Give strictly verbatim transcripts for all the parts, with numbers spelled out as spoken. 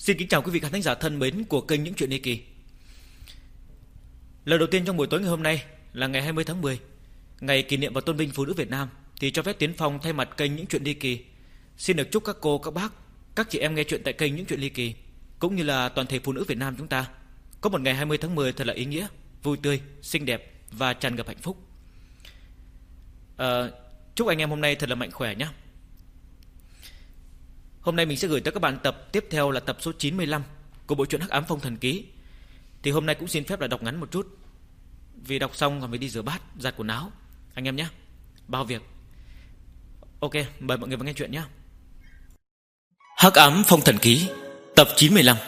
Xin kính chào quý vị khán thính giả thân mến của kênh Những Chuyện Ly Kỳ. Lần đầu tiên trong buổi tối ngày hôm nay là ngày hai mươi tháng mười, ngày kỷ niệm và tôn vinh phụ nữ Việt Nam, thì cho phép Tiến Phong thay mặt kênh Những Chuyện Ly Kỳ xin được chúc các cô, các bác, các chị em nghe chuyện tại kênh Những Chuyện Ly Kỳ cũng như là toàn thể phụ nữ Việt Nam chúng ta có một ngày hai mươi tháng mười thật là ý nghĩa, vui tươi, xinh đẹp và tràn ngập hạnh phúc. à, Chúc anh em hôm nay thật là mạnh khỏe nhé. Hôm nay mình sẽ gửi tới các bạn tập tiếp theo là tập số chín mươi lăm của bộ truyện Hắc Ám Phong Thần Ký. Thì hôm nay cũng xin phép là đọc ngắn một chút, vì đọc xong còn phải đi rửa bát, giặt quần áo anh em nhé, bao việc. Ok, mời mọi người vào nghe chuyện nhé. Hắc Ám Phong Thần Ký tập chín mươi lăm.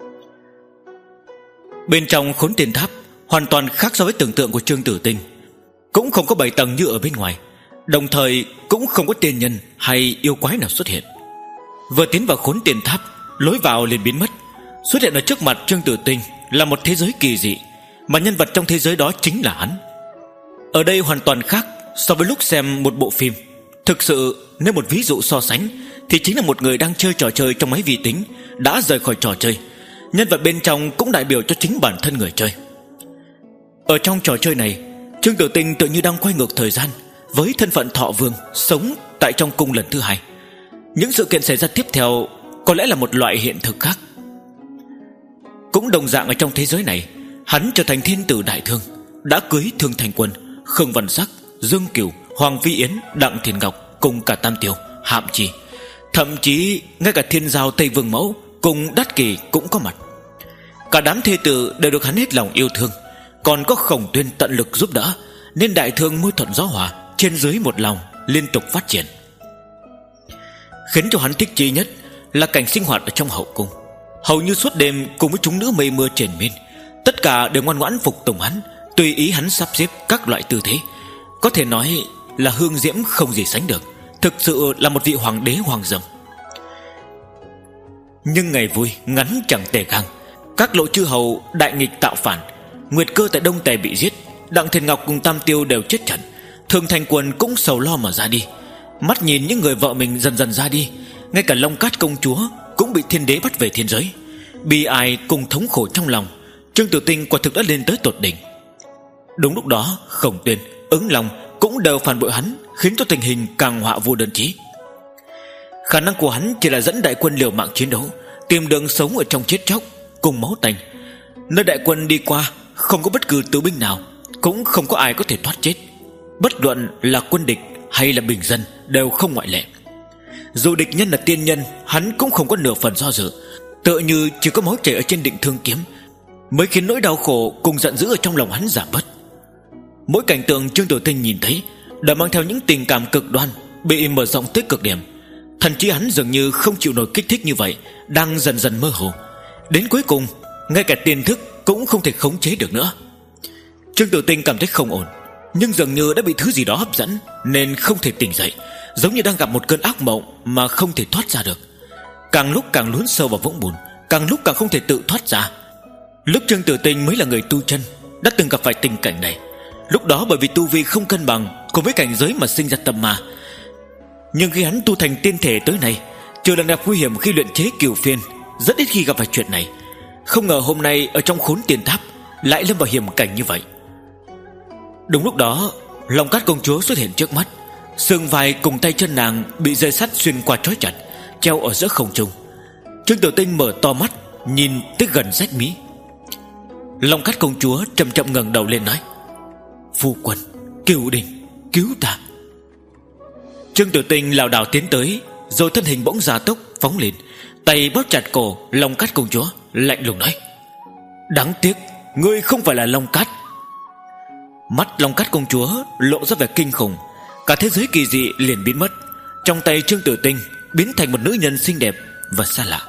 Bên trong khốn tiền tháp hoàn toàn khác so với tưởng tượng của Trương Tử Tinh. Cũng không có bảy tầng như ở bên ngoài, đồng thời cũng không có tiên nhân hay yêu quái nào xuất hiện. Vừa tiến vào khốn tiền tháp, lối vào liền biến mất. Xuất hiện ở trước mặt Trương Tử Tinh là một thế giới kỳ dị, mà nhân vật trong thế giới đó chính là hắn. Ở đây hoàn toàn khác so với lúc xem một bộ phim. Thực sự nếu một ví dụ so sánh thì chính là một người đang chơi trò chơi trong máy vi tính đã rời khỏi trò chơi. Nhân vật bên trong cũng đại biểu cho chính bản thân người chơi. Ở trong trò chơi này, Trương Tử Tinh tự như đang quay ngược thời gian, với thân phận Thọ Vương sống tại trong cung lần thứ hai. Những sự kiện xảy ra tiếp theo có lẽ là một loại hiện thực khác. Cũng đồng dạng ở trong thế giới này, hắn trở thành thiên tử đại thương, đã cưới Thương Thành Quân, Khương Văn Sắc, Dương Cửu, Hoàng Vi Yến, Đặng Thiền Ngọc cùng cả Tam Tiêu, Hạm Trì, thậm chí ngay cả Thiên Giao Tây Vương Mẫu cùng Đát Kỳ cũng có mặt. Cả đám thê tử đều được hắn hết lòng yêu thương, còn có Khổng Tuyên tận lực giúp đỡ, nên đại thương mưa thuận gió hòa, trên dưới một lòng, liên tục phát triển. Khiến cho hắn thích chí nhất là cảnh sinh hoạt ở trong hậu cung. Hầu như suốt đêm cùng với chúng nữ mây mưa triền miên, tất cả đều ngoan ngoãn phục tùng hắn, tùy ý hắn sắp xếp các loại tư thế. Có thể nói là hương diễm không gì sánh được, thực sự là một vị hoàng đế hoàng dâm. Nhưng ngày vui ngắn chẳng tề gang, các lộ chư hầu đại nghịch tạo phản, Nguyệt Cơ tại Đông Tề bị giết, Đặng Thiền Ngọc cùng Tam Tiêu đều chết trận, Thương Thành Quân cũng sầu lo mà ra đi. Mắt nhìn những người vợ mình dần dần ra đi, ngay cả Long Cát công chúa cũng bị thiên đế bắt về thiên giới. Bi ai cùng thống khổ trong lòng, Trương Tử Tinh quả thực đã lên tới tột đỉnh. Đúng lúc đó, Khổng Tuyên, Ứng Long cũng đều phản bội hắn, khiến cho tình hình càng họa vô đơn chí. Khả năng của hắn chỉ là dẫn đại quân liều mạng chiến đấu, tìm đường sống ở trong chết chóc cùng máu tanh. Nơi đại quân đi qua không có bất cứ tứ binh nào, cũng không có ai có thể thoát chết. Bất luận là quân địch hay là bình dân đều không ngoại lệ. Dù địch nhân là tiên nhân, hắn cũng không có nửa phần do dự, tựa như chỉ có máu chảy ở trên định thương kiếm mới khiến nỗi đau khổ cùng giận dữ ở trong lòng hắn giảm bớt. Mỗi cảnh tượng Trương Tử Tinh nhìn thấy đều mang theo những tình cảm cực đoan, bị mở rộng tới cực điểm. Thần trí hắn dường như không chịu nổi kích thích như vậy, đang dần dần mơ hồ. Đến cuối cùng, ngay cả tiền thức cũng không thể khống chế được nữa. Trương Tử Tinh cảm thấy không ổn, nhưng dường như đã bị thứ gì đó hấp dẫn, nên không thể tỉnh dậy, giống như đang gặp một cơn ác mộng mà không thể thoát ra được. Càng lúc càng lún sâu vào vũng bùn, càng lúc càng không thể tự thoát ra. Lúc Trương Tử Tinh mới là người tu chân, đã từng gặp phải tình cảnh này. Lúc đó bởi vì tu vi không cân bằng cùng với cảnh giới mà sinh ra tâm ma. Nhưng khi hắn tu thành tiên thể tới nay, trừ lần gặp nguy hiểm khi luyện chế cửu phiên, rất ít khi gặp phải chuyện này. Không ngờ hôm nay ở trong khốn tiền tháp lại lâm vào hiểm cảnh như vậy. Đúng lúc đó, Long Cát công chúa xuất hiện trước mắt. Xương vai cùng tay chân nàng bị dây sắt xuyên qua trói chặt, treo ở giữa không trung. Trương Tử Tinh mở to mắt, nhìn tới gần rách mí. Long Cát công chúa chậm chậm ngẩng đầu lên nói: "Phu quân, Cửu Đình, cứu ta." Trương Tử Tinh lảo đảo tiến tới, rồi thân hình bỗng gia tốc phóng lên, tay bóp chặt cổ Long Cát công chúa, lạnh lùng nói: "Đáng tiếc, ngươi không phải là Long Cát." Mắt Long Cát công chúa lộ ra vẻ kinh khủng, cả thế giới kỳ dị liền biến mất. Trong tay Trương Tử Tinh biến thành một nữ nhân xinh đẹp và xa lạ.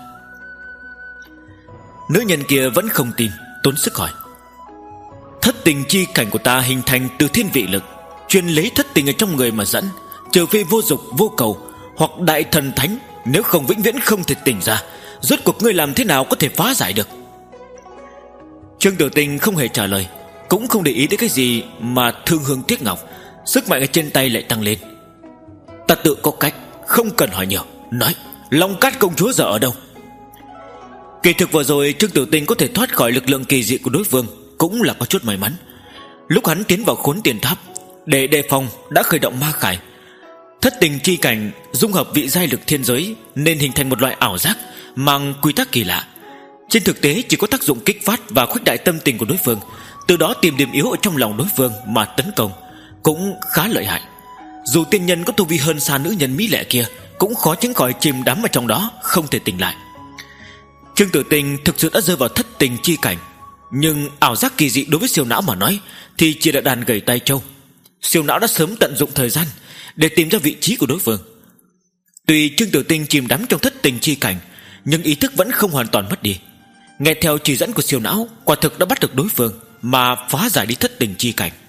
Nữ nhân kia vẫn không tin, tốn sức hỏi: "Thất tình chi cảnh của ta hình thành từ thiên vị lực, chuyên lấy thất tình ở trong người mà dẫn, trừ phi vô dục vô cầu hoặc đại thần thánh, nếu không vĩnh viễn không thể tỉnh ra. Rốt cuộc ngươi làm thế nào có thể phá giải được?" Trương Tử Tinh không hề trả lời, cũng không để ý đến cái gì mà thương hương tiếc ngọc. Sức mạnh ở trên tay lại tăng lên. "Ta tự có cách, không cần hỏi nhiều. Nói, Long Cát công chúa giờ ở đâu?" Kỳ thực vừa rồi Trương Tử Tinh có thể thoát khỏi lực lượng kỳ dị của đối phương cũng là có chút may mắn. Lúc hắn tiến vào khốn tiền tháp để đề phòng đã khởi động ma khải. Thất tình chi cảnh dung hợp vị giai lực thiên giới nên hình thành một loại ảo giác mang quy tắc kỳ lạ. Trên thực tế chỉ có tác dụng kích phát và khuếch đại tâm tình của đối phương, từ đó tìm điểm yếu ở trong lòng đối phương mà tấn công, cũng khá lợi hại. Dù tiên nhân có tu vi hơn xa nữ nhân mỹ lệ kia cũng khó tránh khỏi chìm đắm ở trong đó, không thể tỉnh lại. Trương Tử Tinh thực sự đã rơi vào thất tình chi cảnh, nhưng ảo giác kỳ dị đối với siêu não mà nói thì chỉ là đàn gầy tay trâu. Siêu não đã sớm tận dụng thời gian để tìm ra vị trí của đối phương. Tuy Trương Tử Tinh chìm đắm trong thất tình chi cảnh, nhưng ý thức vẫn không hoàn toàn mất đi. Nghe theo chỉ dẫn của siêu não, quả thực đã bắt được đối phương mà phá giải đi thất tình chi cảnh.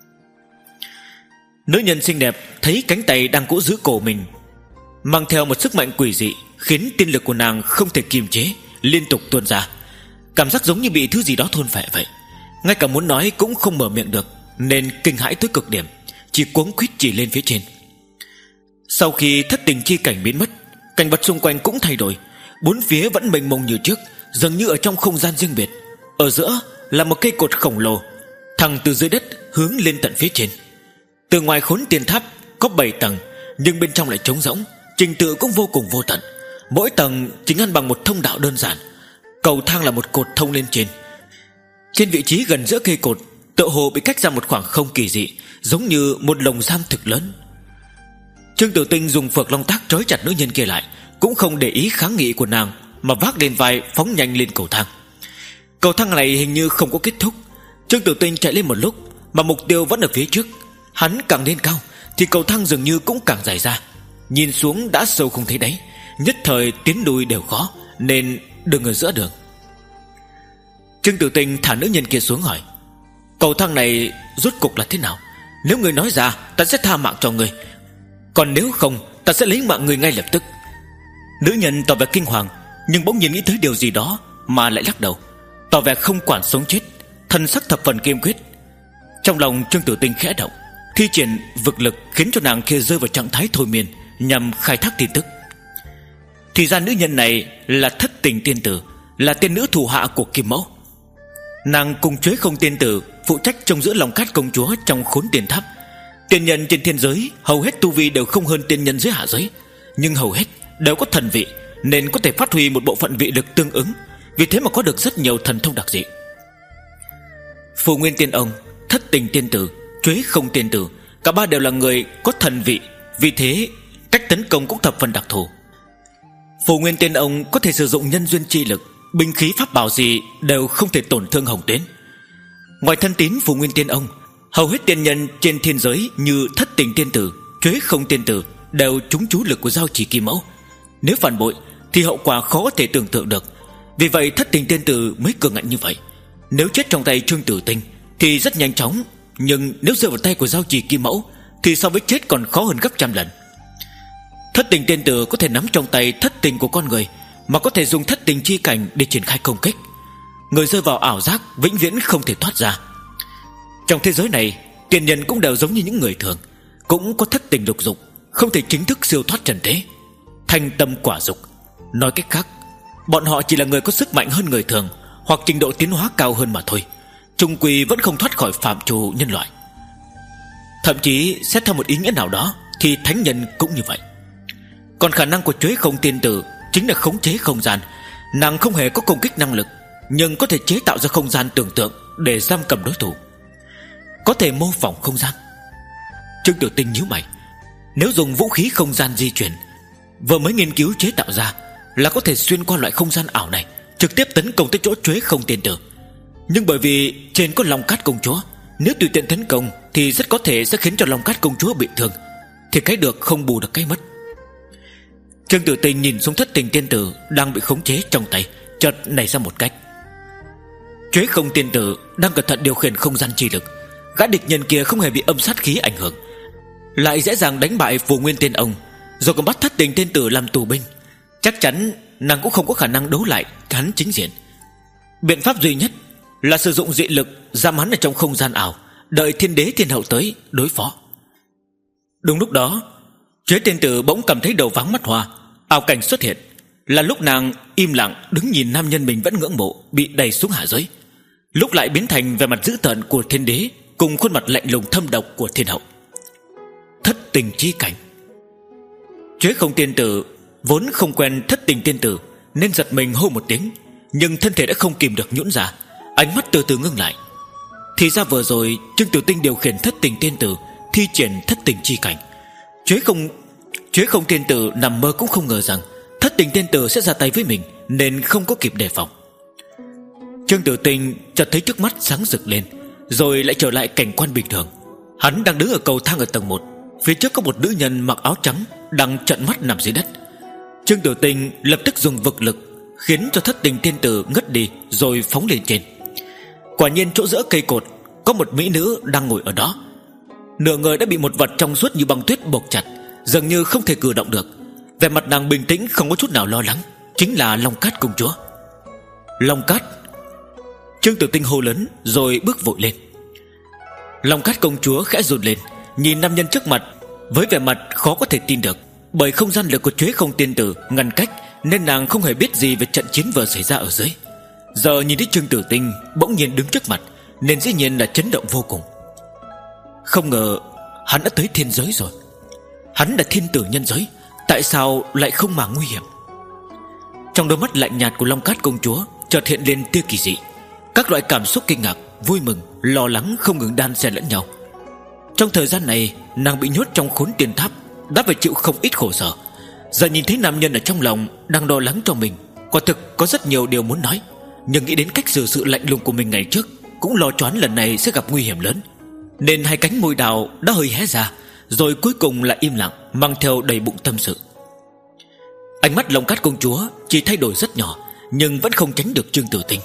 Nữ nhân xinh đẹp thấy cánh tay đang cố giữ cổ mình, mang theo một sức mạnh quỷ dị, khiến tiên lực của nàng không thể kiềm chế, liên tục tuôn ra. Cảm giác giống như bị thứ gì đó thôn phệ vậy. Ngay cả muốn nói cũng không mở miệng được, nên kinh hãi tới cực điểm, chỉ cuống quýt chỉ lên phía trên. Sau khi thất tình chi cảnh biến mất, cảnh vật xung quanh cũng thay đổi. Bốn phía vẫn mênh mông như trước, dường như ở trong không gian riêng biệt. Ở giữa là một cây cột khổng lồ thẳng từ dưới đất hướng lên tận phía trên. Từ ngoài khốn tiền tháp có bảy tầng, nhưng bên trong lại trống rỗng, trình tự cũng vô cùng vô tận. Mỗi tầng chỉ ngăn bằng một thông đạo đơn giản. Cầu thang là một cột thông lên trên. Trên vị trí gần giữa cây cột, tựa hồ bị cách ra một khoảng không kỳ dị, giống như một lồng giam thực lớn. Trương Tử Tinh dùng phược long tác trói chặt nữ nhân kia lại, cũng không để ý kháng nghị của nàng, mà vác lên vai phóng nhanh lên cầu thang. Cầu thang này hình như không có kết thúc. Trương Tử Tinh chạy lên một lúc mà mục tiêu vẫn ở phía trước. Hắn càng lên cao thì cầu thang dường như cũng càng dài ra, nhìn xuống đã sâu không thấy đáy, nhất thời tiến lùi đều khó, nên đừng ở giữa đường. Trương Tử Tinh thả nữ nhân kia xuống hỏi: cầu thang này rốt cục là thế nào? Nếu người nói ra, ta sẽ tha mạng cho người, còn nếu không, ta sẽ lấy mạng người ngay lập tức. Nữ nhân tỏ vẻ kinh hoàng, nhưng bỗng nhiên nghĩ tới điều gì đó mà lại lắc đầu, tỏ vẻ không quản sống chết, thân sắc thập phần kiên quyết. Trong lòng Trương Tử Tinh khẽ động, thi triển vực lực khiến cho nàng kia rơi vào trạng thái thôi miên, nhằm khai thác tin tức. Thì ra nữ nhân này là thất tình tiên tử, là tiên nữ thủ hạ của Kim Mẫu. Nàng cùng Chuế Không tiên tử phụ trách trông giữ lòng cát công chúa trong khốn tiền tháp. Tiên nhân trên thiên giới hầu hết tu vi đều không hơn tiên nhân dưới hạ giới, nhưng hầu hết đều có thần vị, nên có thể phát huy một bộ phận vị lực tương ứng, vì thế mà có được rất nhiều thần thông đặc dị. Phù Nguyên Tiên Ông, Thất Tình Tiên Tử, Chuế Không Tiên Tử, cả ba đều là người có thần vị, vì thế cách tấn công cũng thập phần đặc thù. Phù Nguyên Tiên Ông có thể sử dụng nhân duyên chi lực, binh khí pháp bảo gì đều không thể tổn thương Hồng Tuyến. Ngoài thân tín Phù Nguyên Tiên Ông, hầu hết tiên nhân trên thiên giới như Thất Tình Tiên Tử, Chuế Không Tiên Tử đều trúng chú lực của giao chỉ Kim Mẫu. Nếu phản bội thì hậu quả khó có thể tưởng tượng được. Vì vậy Thất Tình Tiên Tử mới cường ngạnh như vậy. Nếu chết trong tay Trương Tử Tinh thì rất nhanh chóng, nhưng nếu rơi vào tay của giao chỉ Kim Mẫu thì so với chết còn khó hơn gấp trăm lần. Thất Tình Tiên Tử có thể nắm trong tay thất tình của con người, mà có thể dùng thất tình chi cảnh để triển khai công kích. Người rơi vào ảo giác vĩnh viễn không thể thoát ra. Trong thế giới này, tiên nhân cũng đều giống như những người thường, cũng có thất tình lục dục, không thể chính thức siêu thoát trần thế. Thanh tâm quả dục, nói cách khác, bọn họ chỉ là người có sức mạnh hơn người thường, hoặc trình độ tiến hóa cao hơn mà thôi, chung quy vẫn không thoát khỏi phạm trù nhân loại. Thậm chí xét theo một ý nghĩa nào đó thì thánh nhân cũng như vậy. Còn khả năng của Chuế Không Tiên Tử chính là khống chế không gian. Nàng không hề có công kích năng lực, nhưng có thể chế tạo ra không gian tưởng tượng để giam cầm đối thủ, có thể mô phỏng không gian. Trương Tử Tinh nhíu mày, nếu dùng vũ khí không gian di chuyển vừa mới nghiên cứu chế tạo ra, là có thể xuyên qua loại không gian ảo này, trực tiếp tấn công tới chỗ Chuế Không Tiên Tử. Nhưng bởi vì trên có Long Cát công chúa, nếu tùy tiện tấn công thì rất có thể sẽ khiến cho Long Cát công chúa bị thương, thì cái được không bù được cái mất. Trương Tử Tinh nhìn xuống Thất Tình Tiên Tử đang bị khống chế trong tay, chợt nảy ra một cách. Chuế Không Tiên Tử đang cẩn thận điều khiển không gian chi lực, gã địch nhân kia không hề bị âm sát khí ảnh hưởng, lại dễ dàng đánh bại Phù Nguyên Tiên Ông, rồi còn bắt Thất Tình Tiên Tử làm tù binh. Chắc chắn nàng cũng không có khả năng đấu lại hắn chính diện. Biện pháp duy nhất là sử dụng dị lực giam hắn ở trong không gian ảo, đợi thiên đế thiên hậu tới đối phó. Đúng lúc đó, Chuế Tiên Tử bỗng cảm thấy đầu váng mắt hoa, ảo cảnh xuất hiện. Là lúc nàng im lặng đứng nhìn nam nhân mình vẫn ngưỡng mộ bị đẩy xuống hạ giới, lúc lại biến thành vẻ mặt dữ tợn của thiên đế cùng khuôn mặt lạnh lùng thâm độc của thiên hậu. Thất tình chi cảnh. Chế Không tiên tử vốn không quen thất tình tiên tử nên giật mình hô một tiếng, nhưng thân thể đã không kìm được nhũn ra, ánh mắt từ từ ngưng lại. Thì ra vừa rồi Trương Tiểu Tinh điều khiển thất tình tiên tử thi triển thất tình chi cảnh. Chế không Chế Không tiên tử nằm mơ cũng không ngờ rằng thất tình tiên tử sẽ ra tay với mình, nên không có kịp đề phòng. Trương Tiểu Tinh chợt thấy trước mắt sáng rực lên, rồi lại trở lại cảnh quan bình thường. Hắn đang đứng ở cầu thang ở tầng một, phía trước có một nữ nhân mặc áo trắng đang trợn mắt nằm dưới đất. Trương Tiểu Tinh lập tức dùng vực lực khiến cho thất tình tiên tử ngất đi, rồi phóng lên trên. Quả nhiên chỗ giữa cây cột có một mỹ nữ đang ngồi ở đó. Nửa người đã bị một vật trong suốt như băng tuyết buộc chặt, dường như không thể cử động được. Vẻ mặt nàng bình tĩnh không có chút nào lo lắng, chính là Long Cát công chúa. Long Cát. Trương Tiểu Tinh hô lớn rồi bước vội lên. Long Cát công chúa khẽ run lên, nhìn nam nhân trước mặt với vẻ mặt khó có thể tin được. Bởi không gian lực của Chế Không tiên tử ngăn cách, nên nàng không hề biết gì về trận chiến vừa xảy ra ở dưới. Giờ nhìn thấy Trương Tiểu Tinh bỗng nhiên đứng trước mặt, nên dĩ nhiên là chấn động vô cùng. Không ngờ hắn đã tới thiên giới rồi. Hắn là thiên tử nhân giới, tại sao lại không màng nguy hiểm? Trong đôi mắt lạnh nhạt của Long Cát công chúa chợt hiện lên tia kỳ dị. Các loại cảm xúc kinh ngạc, vui mừng, lo lắng không ngừng đan xen lẫn nhau. Trong thời gian này nàng bị nhốt trong khốn tiền tháp, đã phải chịu không ít khổ sở. Giờ nhìn thấy nam nhân ở trong lòng đang lo lắng cho mình, quả thực có rất nhiều điều muốn nói, nhưng nghĩ đến cách xử sự lạnh lùng của mình ngày trước, cũng lo choán lần này sẽ gặp nguy hiểm lớn, nên hai cánh môi đào đã hơi hé ra, rồi cuối cùng lại im lặng, mang theo đầy bụng tâm sự. Ánh mắt Long Cát công chúa chỉ thay đổi rất nhỏ, nhưng vẫn không tránh được Trương Tiểu Tinh.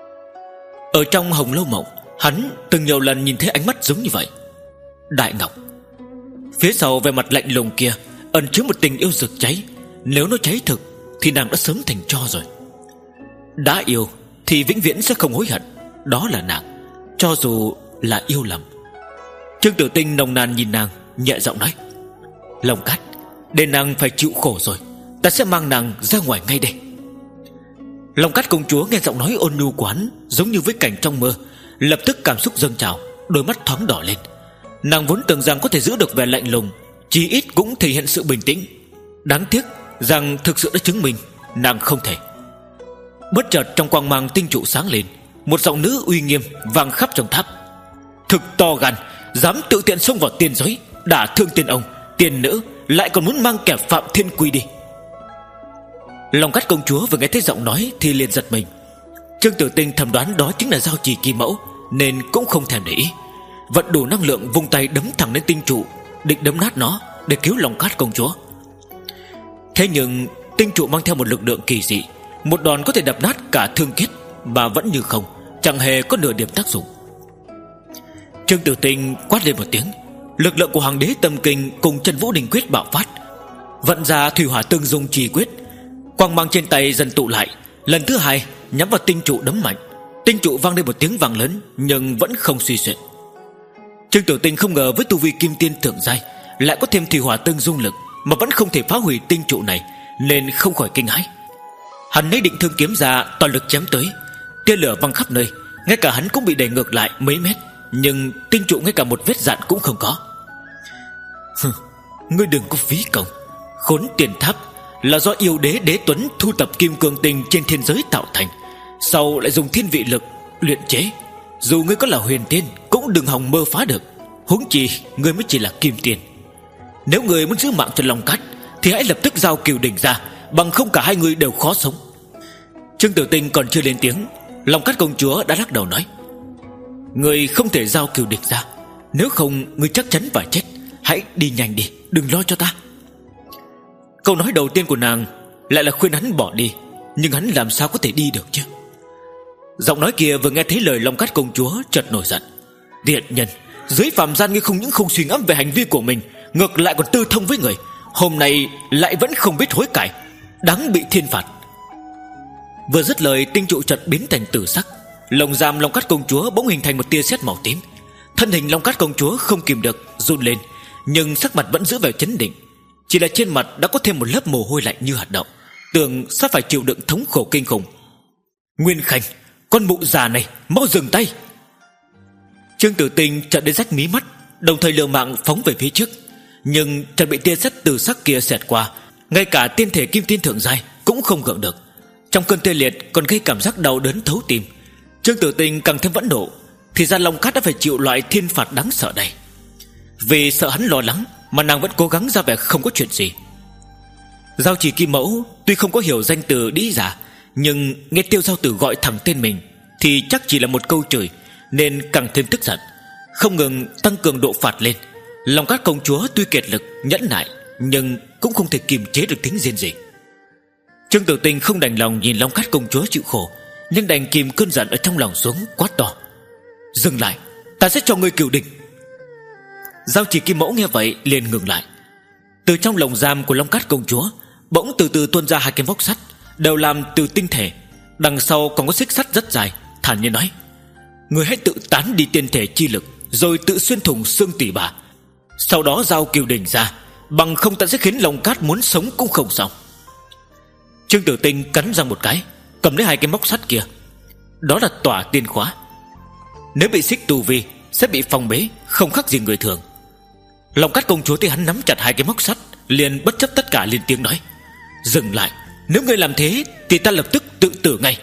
Ở trong Hồng Lâu Mộng, hắn từng nhiều lần nhìn thấy ánh mắt giống như vậy. Đại Ngọc. Phía sau vẻ mặt lạnh lùng kia ẩn chứa một tình yêu rực cháy. Nếu nó cháy thực thì nàng đã sớm thành tro rồi. Đã yêu thì vĩnh viễn sẽ không hối hận, đó là nàng, cho dù là yêu lầm. Trương Tiểu Tinh nồng nàn nhìn nàng, nhẹ giọng nói: Long Cát, để nàng phải chịu khổ rồi, ta sẽ mang nàng ra ngoài ngay đây. Long Cát công chúa nghe giọng nói ôn nhu quán giống như với cảnh trong mơ, lập tức cảm xúc dâng trào, đôi mắt thoáng đỏ lên. Nàng vốn tưởng rằng có thể giữ được vẻ lạnh lùng, chí ít cũng thể hiện sự bình tĩnh. Đáng tiếc rằng thực sự đã chứng minh nàng không thể. Bất chợt trong quang mang tinh trụ sáng lên, một giọng nữ uy nghiêm vang khắp trong tháp: Thực to gan, dám tự tiện xông vào tiên giới, đả thương tiên ông, tiên nữ, lại còn muốn mang kẻ phạm thiên quy đi. Long Cát công chúa vừa nghe thấy giọng nói thì liền giật mình. Trương Tiểu Tinh thầm đoán đó chính là Giao Trì Kỳ Mẫu, nên cũng không thèm để ý, vận đủ năng lượng vung tay đấm thẳng lên tinh trụ, định đấm nát nó để cứu Long Cát công chúa. Thế nhưng tinh trụ mang theo một lực lượng kỳ dị, một đòn có thể đập nát cả thương kết, mà vẫn như không, chẳng hề có nửa điểm tác dụng. Trương Tiểu Tinh quát lên một tiếng, lực lượng của Hoàng đế Tâm Kinh cùng Chân Vũ Đình Quyết bạo phát, vận ra Thủy Hỏa Tương Dung Trì Quyết. Quang mang trên tay dần tụ lại, lần thứ hai nhắm vào tinh trụ đấm mạnh. Tinh trụ vang lên một tiếng vang lớn, nhưng vẫn không suy xuyển. Trương Tiểu Tinh không ngờ với tu vi kim tiên thượng giai lại có thêm Thủy Hỏa Tương Dung lực mà vẫn không thể phá hủy tinh trụ này, nên không khỏi kinh hãi. Hắn lấy định thương kiếm ra toàn lực chém tới, tia lửa văng khắp nơi, ngay cả hắn cũng bị đẩy ngược lại mấy mét, nhưng tinh trụ ngay cả một vết dạn cũng không có. Ngươi đừng có phí công. Khốn tiền tháp là do yêu đế Đế Tuấn thu tập kim cương tinh trên thiên giới tạo thành, sau lại dùng thiên vị lực luyện chế. Dù ngươi có là huyền tiên cũng đừng hòng mơ phá được, huống chi ngươi mới chỉ là kim tiên. Nếu ngươi muốn giữ mạng cho Long Cát thì hãy lập tức giao Cửu Đỉnh ra, bằng không cả hai người đều khó sống. Trương Tiểu Tinh còn chưa lên tiếng, Long Cát công chúa đã lắc đầu nói: Ngươi không thể giao Cửu Đỉnh ra, nếu không ngươi chắc chắn phải chết. Hãy đi nhanh đi, đừng lo cho ta. Câu nói đầu tiên của nàng lại là khuyên hắn bỏ đi, nhưng hắn làm sao có thể đi được chứ? Giọng nói kia vừa nghe thấy lời Long Cát công chúa chợt nổi giận: Tiện nhân, dưới phàm gian ngươi không những không suy ngẫm về hành vi của mình, ngược lại còn tư thông với người, hôm nay lại vẫn không biết hối cải, đáng bị thiên phạt. Vừa dứt lời, tinh trụ chợt biến thành tử sắc, lồng giam Long Cát công chúa bỗng hình thành một tia sét màu tím. Thân hình Long Cát công chúa không kìm được run lên, nhưng sắc mặt vẫn giữ vẻ chấn định, chỉ là trên mặt đã có thêm một lớp mồ hôi lạnh như hạt đậu, tưởng sắp phải chịu đựng thống khổ kinh khủng. Nguyên Khanh, con mụ già này, mau dừng tay! Trương Tử Tinh chợt đến rách mí mắt, đồng thời liều mạng phóng về phía trước, nhưng chợt bị tia sét từ sắc kia xẹt qua, ngay cả tiên thể kim tiên thượng giai cũng không gượng được. Trong cơn tê liệt còn gây cảm giác đau đớn thấu tim. Trương Tử Tinh càng thêm vẫn nộ, thì ra Long Cát đã phải chịu loại thiên phạt đáng sợ này. Vì sợ hắn lo lắng mà nàng vẫn cố gắng ra vẻ không có chuyện gì. Giao Chỉ Kim Mẫu tuy không có hiểu danh từ đĩ giả, nhưng nghe Tiêu Giao Tử gọi thẳng tên mình thì chắc chỉ là một câu chửi, nên càng thêm tức giận, không ngừng tăng cường độ phạt lên. Long Cát công chúa tuy kiệt lực nhẫn nại, nhưng cũng không thể kiềm chế được tiếng rên rỉ. Trương Tử Tinh không đành lòng nhìn Long Cát công chúa chịu khổ, nhưng đành kìm cơn giận ở trong lòng xuống, quát to: Dừng lại, ta sẽ cho ngươi cửu đỉnh. Giao Chỉ Kim Mẫu nghe vậy liền ngừng lại. Từ trong lồng giam của Long Cát công chúa bỗng từ từ tuôn ra hai cái móc sắt, đều làm từ tinh thể, đằng sau còn có xích sắt rất dài, thản nhiên nói: Ngươi hãy tự tán đi tiên thể chi lực, rồi tự xuyên thủng xương tỉ bà, sau đó giao cửu đỉnh ra, bằng không ta sẽ khiến Long Cát muốn sống cũng không xong. Trương Tử Tinh cắn răng một cái, cầm lấy hai cái móc sắt kia. Đó là tỏa tiên khóa. Nếu bị xích tu vi sẽ bị phong bế, không khác gì người thường. Long Cát công chúa thấy hắn nắm chặt hai cái móc sắt, liền bất chấp tất cả lên tiếng nói: Dừng lại, nếu ngươi làm thế thì ta lập tức tự tử ngay.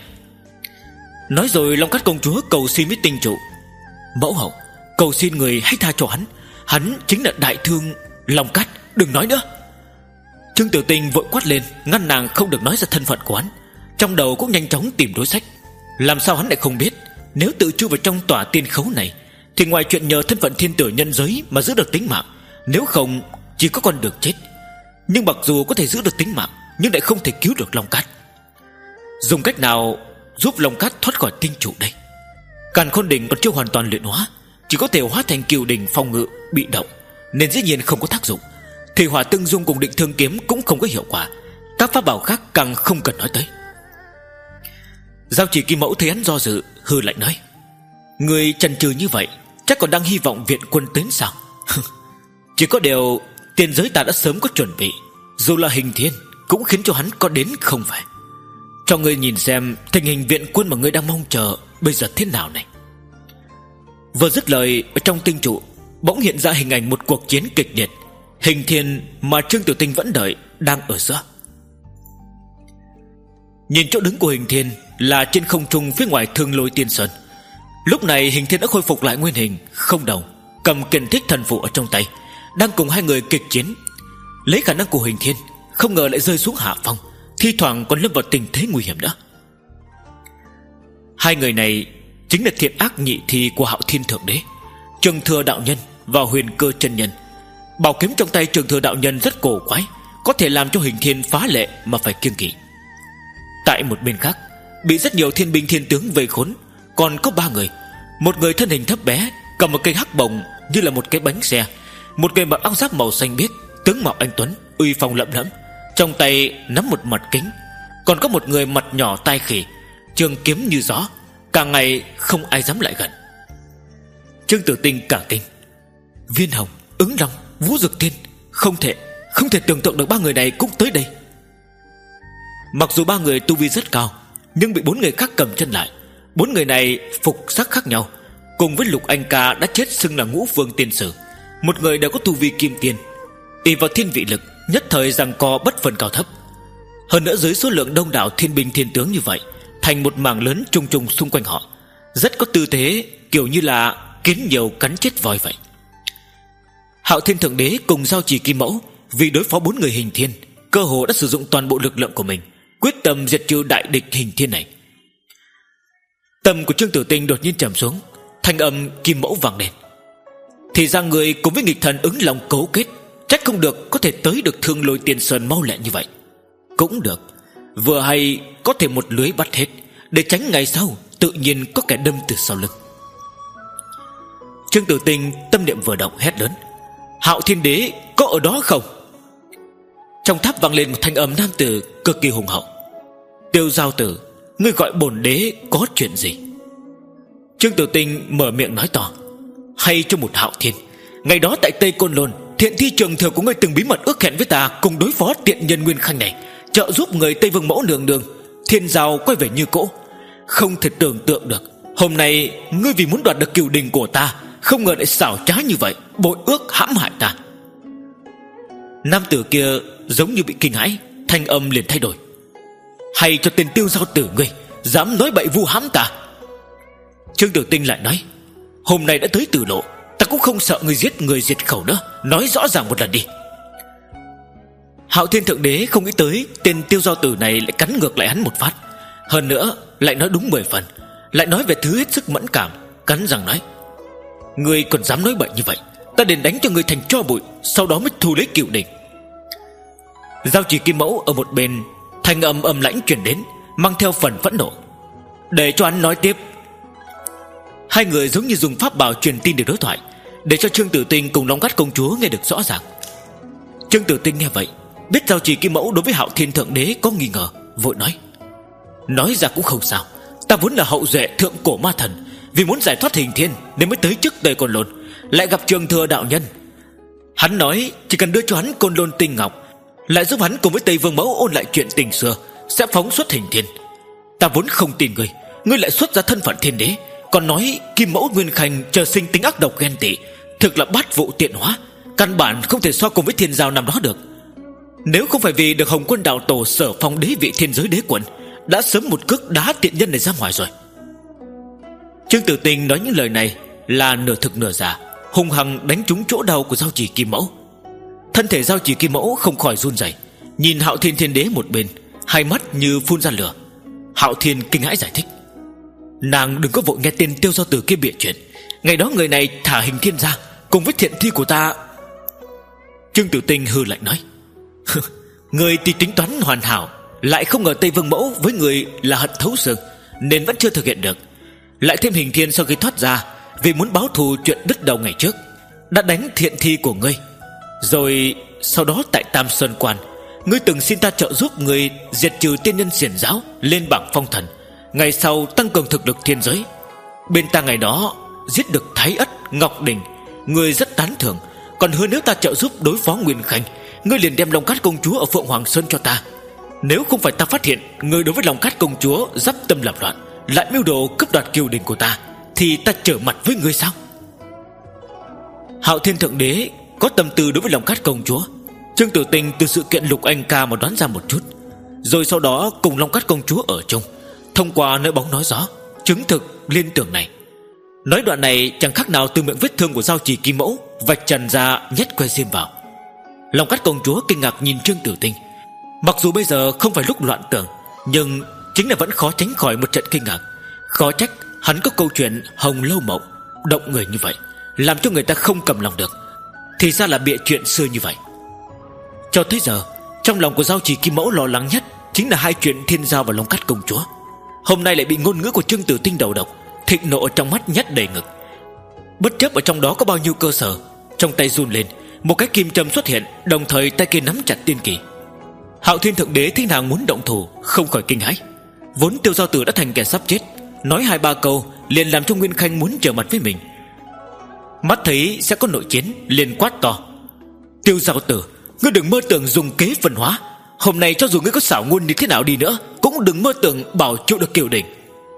Nói rồi Long Cát công chúa cầu xin với tinh trụ: Mẫu hậu, cầu xin người hãy tha cho hắn, hắn chính là đại thương. Long Cát, đừng nói nữa. Trương Tử Tinh vội quát lên, ngăn nàng không được nói ra thân phận của hắn. Trong đầu cũng nhanh chóng tìm đối sách. Làm sao hắn lại không biết, nếu tự chui vào trong tỏa tiên khấu này thì ngoài chuyện nhờ thân phận thiên tử nhân giới mà giữ được tính mạng, nếu không chỉ có con đường chết. Nhưng mặc dù có thể giữ được tính mạng, nhưng lại không thể cứu được Long Cát. Dùng cách nào giúp Long Cát thoát khỏi tinh trụ đây? Càn Khôn Đỉnh còn chưa hoàn toàn luyện hóa, chỉ có thể hóa thành Cửu Đỉnh phòng ngự bị động, nên dĩ nhiên không có tác dụng. Thì Hỏa Tương Dung cùng Định Thương Kiếm cũng không có hiệu quả, các pháp bảo khác càng không cần nói tới. Giao Chỉ Kim Mẫu thấy hắn do dự, hừ lạnh nói: Người chần chừ như vậy, chắc còn đang hy vọng viện quân đến sao? Chỉ có điều tiên giới ta đã sớm có chuẩn bị, dù là Hình Thiên cũng khiến cho hắn có đến không phải. Cho ngươi nhìn xem tình hình viện quân mà ngươi đang mong chờ bây giờ thế nào này. Vừa dứt lời, ở trong tinh trụ bỗng hiện ra hình ảnh một cuộc chiến kịch liệt. Hình Thiên mà Trương Tiểu Tinh vẫn đợi đang ở giữa. Nhìn chỗ đứng của Hình Thiên là trên không trung phía ngoài Thương Lôi Tiên Sơn. Lúc này Hình Thiên đã khôi phục lại nguyên hình, không đầu, cầm Kiền Thích Thần Phù ở trong tay, đang cùng hai người kịch chiến. Lấy khả năng của Hình Thiên, không ngờ lại rơi xuống hạ phong, thi thoảng còn lâm vào tình thế nguy hiểm nữa. Hai người này chính là thiện ác nhị thi của Hạo Thiên Thượng Đế, Trường Thừa đạo nhân và Huyền Cơ chân nhân. Bảo kiếm trong tay Trường Thừa đạo nhân rất cổ quái, có thể làm cho Hình Thiên phá lệ mà phải kiêng kỵ. Tại một bên khác, bị rất nhiều thiên binh thiên tướng vây khốn, còn có ba người. Một người thân hình thấp bé, cầm một cây hắc bổng như là một cái bánh xe. Một người mặc áo giáp màu xanh biếc, tướng mạo anh tuấn, uy phong lẫm lẫm, trong tay nắm một mặt kính. Còn có một người mặt nhỏ tai khỉ, trường kiếm như gió, càng ngày không ai dám lại gần. Trương Tử Tinh cả kinh: Viên Hồng, Ứng Long, Vũ Dực Thiên, không thể, không thể tưởng tượng được ba người này cũng tới đây. Mặc dù ba người tu vi rất cao, nhưng bị bốn người khác cầm chân lại. Bốn người này phục sắc khác nhau, cùng với Lục Anh Ca đã chết xưng là Ngũ Phương Tiên Sử. Một người đều có tu vi kim tiên, ỷ vào thiên vị lực, nhất thời giằng co bất phân cao thấp. Hơn nữa dưới số lượng đông đảo thiên binh thiên tướng như vậy, thành một mảng lớn trùng trùng xung quanh họ, rất có tư thế kiểu như là kiến nhiều cắn chết voi vậy. Hạo Thiên Thượng Đế cùng Giao Chỉ Kim Mẫu vì đối phó bốn người Hình Thiên, cơ hồ đã sử dụng toàn bộ lực lượng của mình, quyết tâm diệt trừ đại địch Hình Thiên này. Tâm của Trương Tử Tinh đột nhiên trầm xuống, thanh âm Kim Mẫu vang lên: Thì ra người cùng với nghịch thần Ứng Long cấu kết, trách không được có thể tới được Thương Lôi Tiên Sơn mau lẹ như vậy. Cũng được, vừa hay có thể một lưới bắt hết, để tránh ngày sau tự nhiên có kẻ đâm từ sau lưng. Trương Tử Tinh tâm niệm vừa động, hét lớn: Hạo Thiên Đế có ở đó không? Trong tháp vang lên một thanh âm nam tử cực kỳ hùng hậu: Tiêu Giao Tử, ngươi gọi bổn đế có chuyện gì? Trương Tử Tinh mở miệng nói to: Hay cho một Hạo Thiên, ngày đó tại Tây Côn Lôn, Thiện Thi Trường Thừa của ngươi từng bí mật ước hẹn với ta cùng đối phó tiện nhân Nguyên Khanh này, trợ giúp người Tây Vương Mẫu nương nương, thiên giao quay về như cũ. Không thể tưởng tượng được, hôm nay ngươi vì muốn đoạt được cửu đình của ta, không ngờ lại xảo trá như vậy, bội ước hãm hại ta. Nam tử kia giống như bị kinh hãi, thanh âm liền thay đổi. Hay cho tên Tiêu giao tử ngươi dám nói bậy vu hãm ta. Trương Tử Tinh lại nói, hôm nay đã tới Tử Lộ, ta cũng không sợ ngươi giết người diệt khẩu nữa, nói rõ ràng một lần đi. Hạo Thiên Thượng Đế không nghĩ tới tên Tiêu giao tử này lại cắn ngược lại hắn một phát, hơn nữa lại nói đúng mười phần, lại nói về thứ hết sức mẫn cảm, cắn răng nói, ngươi còn dám nói bậy như vậy, ta đến đánh cho ngươi thành tro bụi, sau đó mới thu lấy cửu đình. Giao Chỉ Kim Mẫu ở một bên, thanh âm âm lãnh truyền đến, mang theo phần phẫn nộ. Để cho hắn nói tiếp. Hai người giống như dùng pháp bảo truyền tin để đối thoại, để cho Trương Tử Tinh cùng Long Cát công chúa nghe được rõ ràng. Trương Tử Tinh nghe vậy, biết Giao Chỉ Kim Mẫu đối với Hạo Thiên Thượng Đế có nghi ngờ, vội nói, nói ra cũng không sao, ta vốn là hậu duệ thượng cổ ma thần, vì muốn giải thoát hình thiên nên mới tới trước Tây Côn Lôn, lại gặp Trường Thừa đạo nhân. Hắn nói chỉ cần đưa cho hắn Côn Lôn tinh ngọc, lại giúp hắn cùng với Tây Vương Mẫu ôn lại chuyện tình xưa, sẽ phóng xuất hình thiên. Ta vốn không tin ngươi, ngươi lại xuất ra thân phận thiên đế, còn nói Kim Mẫu Nguyên Khanh chờ sinh tính ác độc ghen tị, thực là bát vụ tiện hóa, căn bản không thể so cùng với thiên giao năm đó được. Nếu không phải vì được Hồng Quân đạo tổ sở phong đế vị thiên giới đế quận, đã sớm một cước đá tiện nhân này ra ngoài rồi. Trương Tử Tinh nói những lời này là nửa thực nửa giả, hung hăng đánh trúng chỗ đau của Giao Chỉ Kim Mẫu. Thân thể Giao Chỉ Kim Mẫu không khỏi run rẩy, nhìn Hạo Thiên Thiên Đế một bên, hai mắt như phun ra lửa. Hạo Thiên kinh hãi giải thích, nàng đừng có vội nghe tên Tiêu giao tử kia bịa chuyện, ngày đó người này thả hình thiên ra, cùng với thiện thi của ta. Trương Tử Tinh hừ lạnh nói, người thì tính toán hoàn hảo, lại không ngờ Tây Vương Mẫu với người là hận thấu xương, nên vẫn chưa thực hiện được. Lại thêm hình thiên sau khi thoát ra, vì muốn báo thù chuyện đứt đầu ngày trước, đã đánh thiện thi của ngươi. Rồi sau đó tại Tam Sơn Quan, ngươi từng xin ta trợ giúp ngươi diệt trừ tiên nhân xiển giáo, lên bảng phong thần, ngày sau tăng cường thực lực thiên giới. Bên ta ngày đó giết được Thái Ất, Ngọc Đình, ngươi rất tán thưởng. Còn hơn nếu ta trợ giúp đối phó Nguyên Khanh, ngươi liền đem Long Cát công chúa ở Phượng Hoàng Sơn cho ta. Nếu không phải ta phát hiện ngươi đối với Long Cát công chúa dắp tâm làm loạn, lại mưu đồ cướp đoạt kiều đình của ta, thì ta trở mặt với ngươi sao? Hạo Thiên Thượng Đế có tâm tư đối với Long Cát công chúa, Trương Tử Tinh từ sự kiện Lục Anh Ca mà đoán ra một chút, rồi sau đó cùng Long Cát công chúa ở chung, thông qua nói bóng nói gió, chứng thực liên tưởng này. Nói đoạn này chẳng khác nào từ miệng vết thương của Giao Chỉ Kim Mẫu vạch trần ra, nhét que diêm vào. Long Cát công chúa kinh ngạc nhìn Trương Tử Tinh. Mặc dù bây giờ không phải lúc loạn tưởng, nhưng chính là vẫn khó tránh khỏi một trận kinh ngạc. Khó trách hắn có câu chuyện Hồng Lâu Mộng động người như vậy, làm cho người ta không cầm lòng được. Thì ra là bịa chuyện xưa như vậy. Cho tới giờ, trong lòng của Giao Chỉ Kim Mẫu lo lắng nhất chính là hai chuyện Thiên Giao và Long Cát công chúa. Hôm nay lại bị ngôn ngữ của Trương Tử Tinh đầu độc, thịnh nộ trong mắt nhét đầy ngực. Bất chấp ở trong đó có bao nhiêu cơ sở, trong tay run lên, một cái kim châm xuất hiện, đồng thời tay kia nắm chặt tiên kỳ. Hạo Thiên Thượng Đế thấy nàng muốn động thủ, không khỏi kinh hãi. Vốn Tiêu giao tử đã thành kẻ sắp chết, nói hai ba câu liền làm cho Nguyên Khanh muốn trở mặt với mình. Mắt thấy sẽ có nội chiến, liền quát to, Tiêu giao tử, ngươi đừng mơ tưởng dùng kế phân hóa. Hôm nay cho dù ngươi có xảo ngôn như thế nào đi nữa, cũng đừng mơ tưởng bảo trụ được Kiều Đình.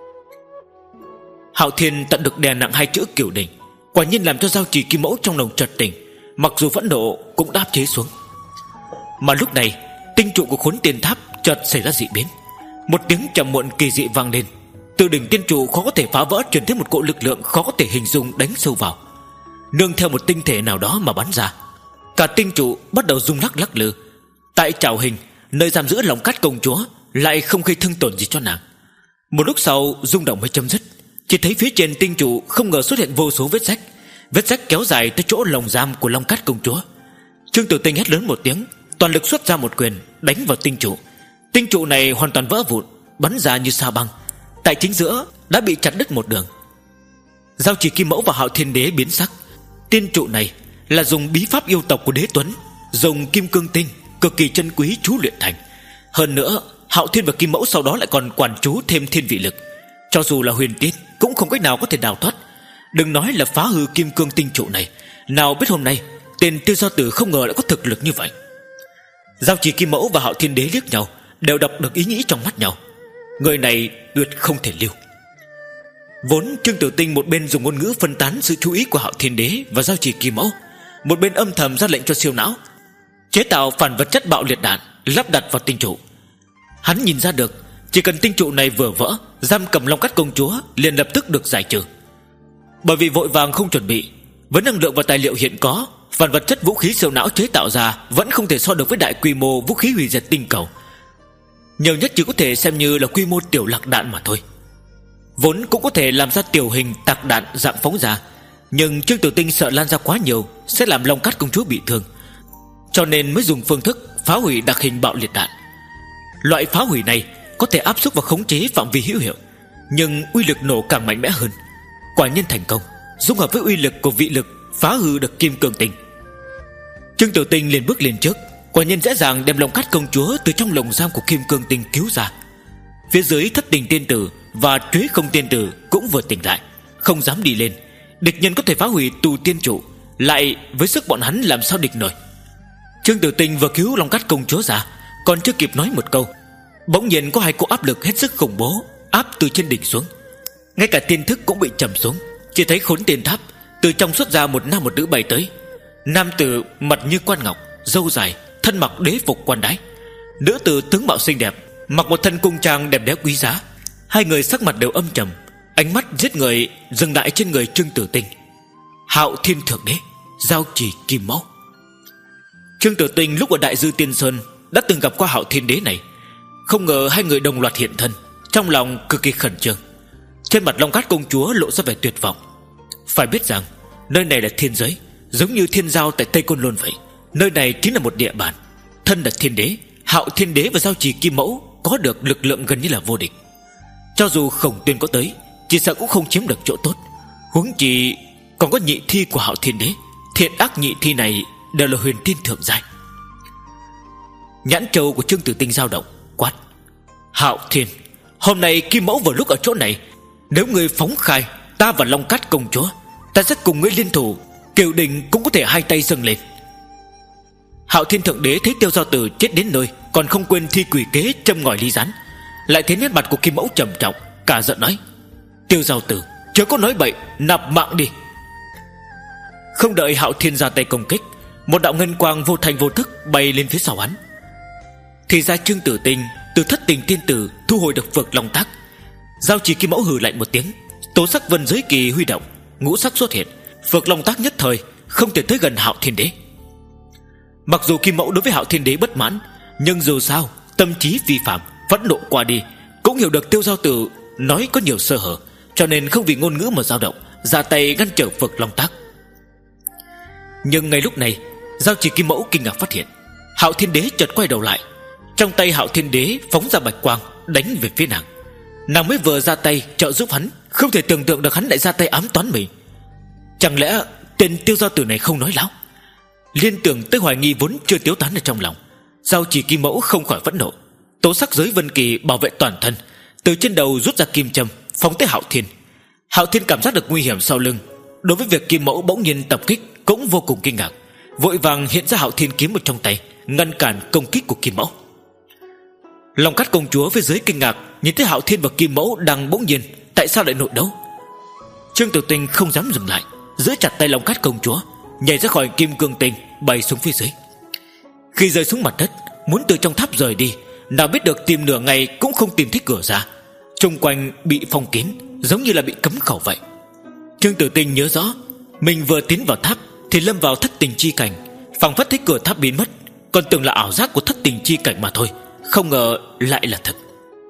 Hạo Thiên tận được đè nặng hai chữ Kiều Đình, quả nhiên làm cho Giao Chỉ Kim Mẫu trong lòng chợt tỉnh, mặc dù phẫn nộ cũng đáp chế xuống. Mà lúc này tinh trụ của Khốn Tiên Tháp chợt xảy ra dị biến. Một tiếng trầm muộn kỳ dị vang lên, từ đỉnh tiên trụ khó có thể phá vỡ truyền tới một cỗ lực lượng khó có thể hình dung đánh sâu vào, nương theo một tinh thể nào đó mà bắn ra. Cả tinh trụ bắt đầu rung lắc lắc lư. Tại trảo hình, nơi giam giữ Long Cát công chúa, lại không gây thương tổn gì cho nàng. Một lúc sau rung động mới chấm dứt, chỉ thấy phía trên tinh trụ không ngờ xuất hiện vô số vết rách. Vết rách kéo dài tới chỗ lồng giam của Long Cát công chúa. Trương Tử Tinh hét lớn một tiếng, toàn lực xuất ra một quyền đánh vào tinh trụ. Tinh trụ này hoàn toàn vỡ vụn, bắn ra như sa băng. Tại chính giữa đã bị chặt đứt một đường. Giao Chỉ Kim Mẫu và Hạo Thiên Đế biến sắc. Tiên trụ này là dùng bí pháp yêu tộc của Đế Tuấn, dùng kim cương tinh cực kỳ chân quý chú luyện thành. Hơn nữa Hạo Thiên và Kim Mẫu sau đó lại còn quản chú thêm thiên vị lực, cho dù là huyền tiên cũng không cách nào có thể đào thoát. Đừng nói là phá hư kim cương tinh trụ này, nào biết hôm nay tên Tiêu giao tử không ngờ lại có thực lực như vậy. Giao Chỉ Kim Mẫu và Hạo Thiên Đế liếc nhau, đều đọc được ý nghĩ trong mắt nhau. Người này tuyệt không thể lưu. Vốn Trương Tử Tinh một bên dùng ngôn ngữ phân tán sự chú ý của Hạo Thiên Đế và Giao Chỉ Kim Mẫu, một bên âm thầm ra lệnh cho siêu não chế tạo phản vật chất bạo liệt đạn lắp đặt vào tinh trụ. Hắn nhìn ra được chỉ cần tinh trụ này vừa vỡ, giam cầm Long Cát công chúa liền lập tức được giải trừ. Bởi vì vội vàng không chuẩn bị, với năng lượng và tài liệu hiện có, phản vật chất vũ khí siêu não chế tạo ra vẫn không thể so được với đại quy mô vũ khí hủy diệt tinh cầu. Nhiều nhất chỉ có thể xem như là quy mô tiểu lạc đạn mà thôi. Vốn cũng có thể làm ra tiểu hình tạc đạn dạng phóng ra, nhưng Trương Tử Tinh sợ lan ra quá nhiều sẽ làm Long Cát công chúa bị thương, cho nên mới dùng phương thức phá hủy đặc hình bạo liệt đạn. Loại phá hủy này có thể áp suất và khống chế phạm vi hữu hiệu, nhưng uy lực nổ càng mạnh mẽ hơn. Quả nhiên thành công, dung hợp với uy lực của vị lực phá hư được kim cương tinh. Trương Tử Tinh liền bước lên trước, quả nhiên dễ dàng đem Long Cát công chúa từ trong lồng giam của kim cương tinh cứu ra. Phía dưới Thất Tình tiên tử và Tuế Không tiên tử cũng vừa tỉnh lại, không dám đi lên. Địch nhân có thể phá hủy tù tiên trụ, lại với sức bọn hắn làm sao địch nổi. Trương Tử Tinh vừa cứu Long Cát công chúa ra, còn chưa kịp nói một câu, bỗng nhiên có hai cỗ áp lực hết sức khủng bố áp từ trên đỉnh xuống. Ngay cả tiên thức cũng bị trầm xuống. Chỉ thấy Khốn Tiên Tháp từ trong xuất ra một nam một nữ bay tới. Nam tử mặt như quan ngọc, râu dài, thân mặc đế phục quan đái. Nữ tử tướng mạo xinh đẹp, mặc một thân cung trang đẹp đẽ quý giá. Hai người sắc mặt đều âm trầm, ánh mắt giết người dừng lại trên người Trương Tử Tinh. Hạo Thiên Thượng Đế, Giao Chỉ Kim Mẫu. Trương Tử Tinh lúc ở Đại Dư Tiên Sơn đã từng gặp qua Hạo Thiên Đế này. Không ngờ hai người đồng loạt hiện thân, trong lòng cực kỳ khẩn trương. Trên mặt Long Cát công chúa lộ ra vẻ tuyệt vọng. Phải biết rằng nơi này là thiên giới, giống như thiên giao tại Tây Côn Lôn vậy. Nơi này chính là một địa bàn. Thân là thiên đế, Hạo Thiên Đế và Giao Chỉ Kim Mẫu có được lực lượng gần như là vô địch. Cho dù Khổng Tuyên có tới, chỉ sợ cũng không chiếm được chỗ tốt. Huống chi còn có nhị thi của Hạo Thiên Đế. Thiện ác nhị thi này đều là huyền tiên thượng giai. Nhãn châu của Trương Tử Tinh dao động, quát: Hạo Thiên, hôm nay Kim Mẫu vừa lúc ở chỗ này, nếu ngươi phóng khai ta và Long Cát công chúa, ta sẽ cùng ngươi liên thủ, Kiều Đình cũng có thể hai tay dâng lên. Hạo Thiên Thượng Đế thấy Tiêu Giao Tử chết đến nơi, còn không quên thi quỷ kế châm ngòi ly rán, lại thấy nét mặt của Kim Mẫu trầm trọng, cả giận nói: Tiêu Giao Tử, chớ có nói bậy, nạp mạng đi. Không đợi Hạo Thiên ra tay công kích, một đạo ngân quang vô thành vô thức bay lên phía sau hắn. Thì ra Trương Tử Tinh từ Thất Tình tiên tử thu hồi được Phược Long Tác. Giao Chỉ Kim Mẫu hừ lạnh một tiếng, tố sắc vân giới kỳ huy động, ngũ sắc xuất hiện, Phược Long Tác nhất thời không thể tới gần Hạo Thiên Đế. Mặc dù Kim Mẫu đối với Hạo Thiên Đế bất mãn, nhưng dù sao tâm trí vi phạm, phẫn nộ qua đi, cũng hiểu được Tiêu Giao Tử nói có nhiều sơ hở, cho nên không vì ngôn ngữ mà dao động, ra tay ngăn trở Phược Long Tác. Nhưng ngay lúc này, Giao Chỉ Kim Mẫu kinh ngạc phát hiện Hạo Thiên Đế chợt quay đầu lại. Trong tay Hạo Thiên Đế phóng ra bạch quang đánh về phía nàng. Nàng mới vừa ra tay trợ giúp hắn, không thể tưởng tượng được hắn lại ra tay ám toán mình. Chẳng lẽ tên Tiêu Giao Tử này không nói láo? Liên tưởng tới hoài nghi vốn chưa tiêu tán ở trong lòng, Giao Chỉ Kim Mẫu không khỏi phẫn nộ, tố sắc giới vân kỳ bảo vệ toàn thân, từ trên đầu rút ra kim châm phóng tới Hạo Thiên. Hạo Thiên cảm giác được nguy hiểm sau lưng, đối với việc Kim Mẫu bỗng nhiên tập kích cũng vô cùng kinh ngạc, vội vàng hiện ra Hạo Thiên kiếm ở trong tay, ngăn cản công kích của Kim Mẫu. Long Cát công chúa phía dưới kinh ngạc nhìn thấy Hạo Thiên và Kim Mẫu đang bỗng nhiên tại sao lại nội đấu. Trương Tử Tinh không dám dừng lại, giữ chặt tay Long Cát công chúa, nhảy ra khỏi kim cương tinh, bay xuống phía dưới. Khi rơi xuống mặt đất, muốn từ trong tháp rời đi, nào biết được tìm nửa ngày cũng không tìm thấy cửa ra, xung quanh bị phong kín, giống như là bị cấm khẩu vậy. Trương Tử Tinh nhớ rõ mình vừa tiến vào tháp thì lâm vào thất tình chi cảnh, phảng phất thấy cửa tháp biến mất, còn tưởng là ảo giác của thất tình chi cảnh mà thôi, không ngờ lại là thật.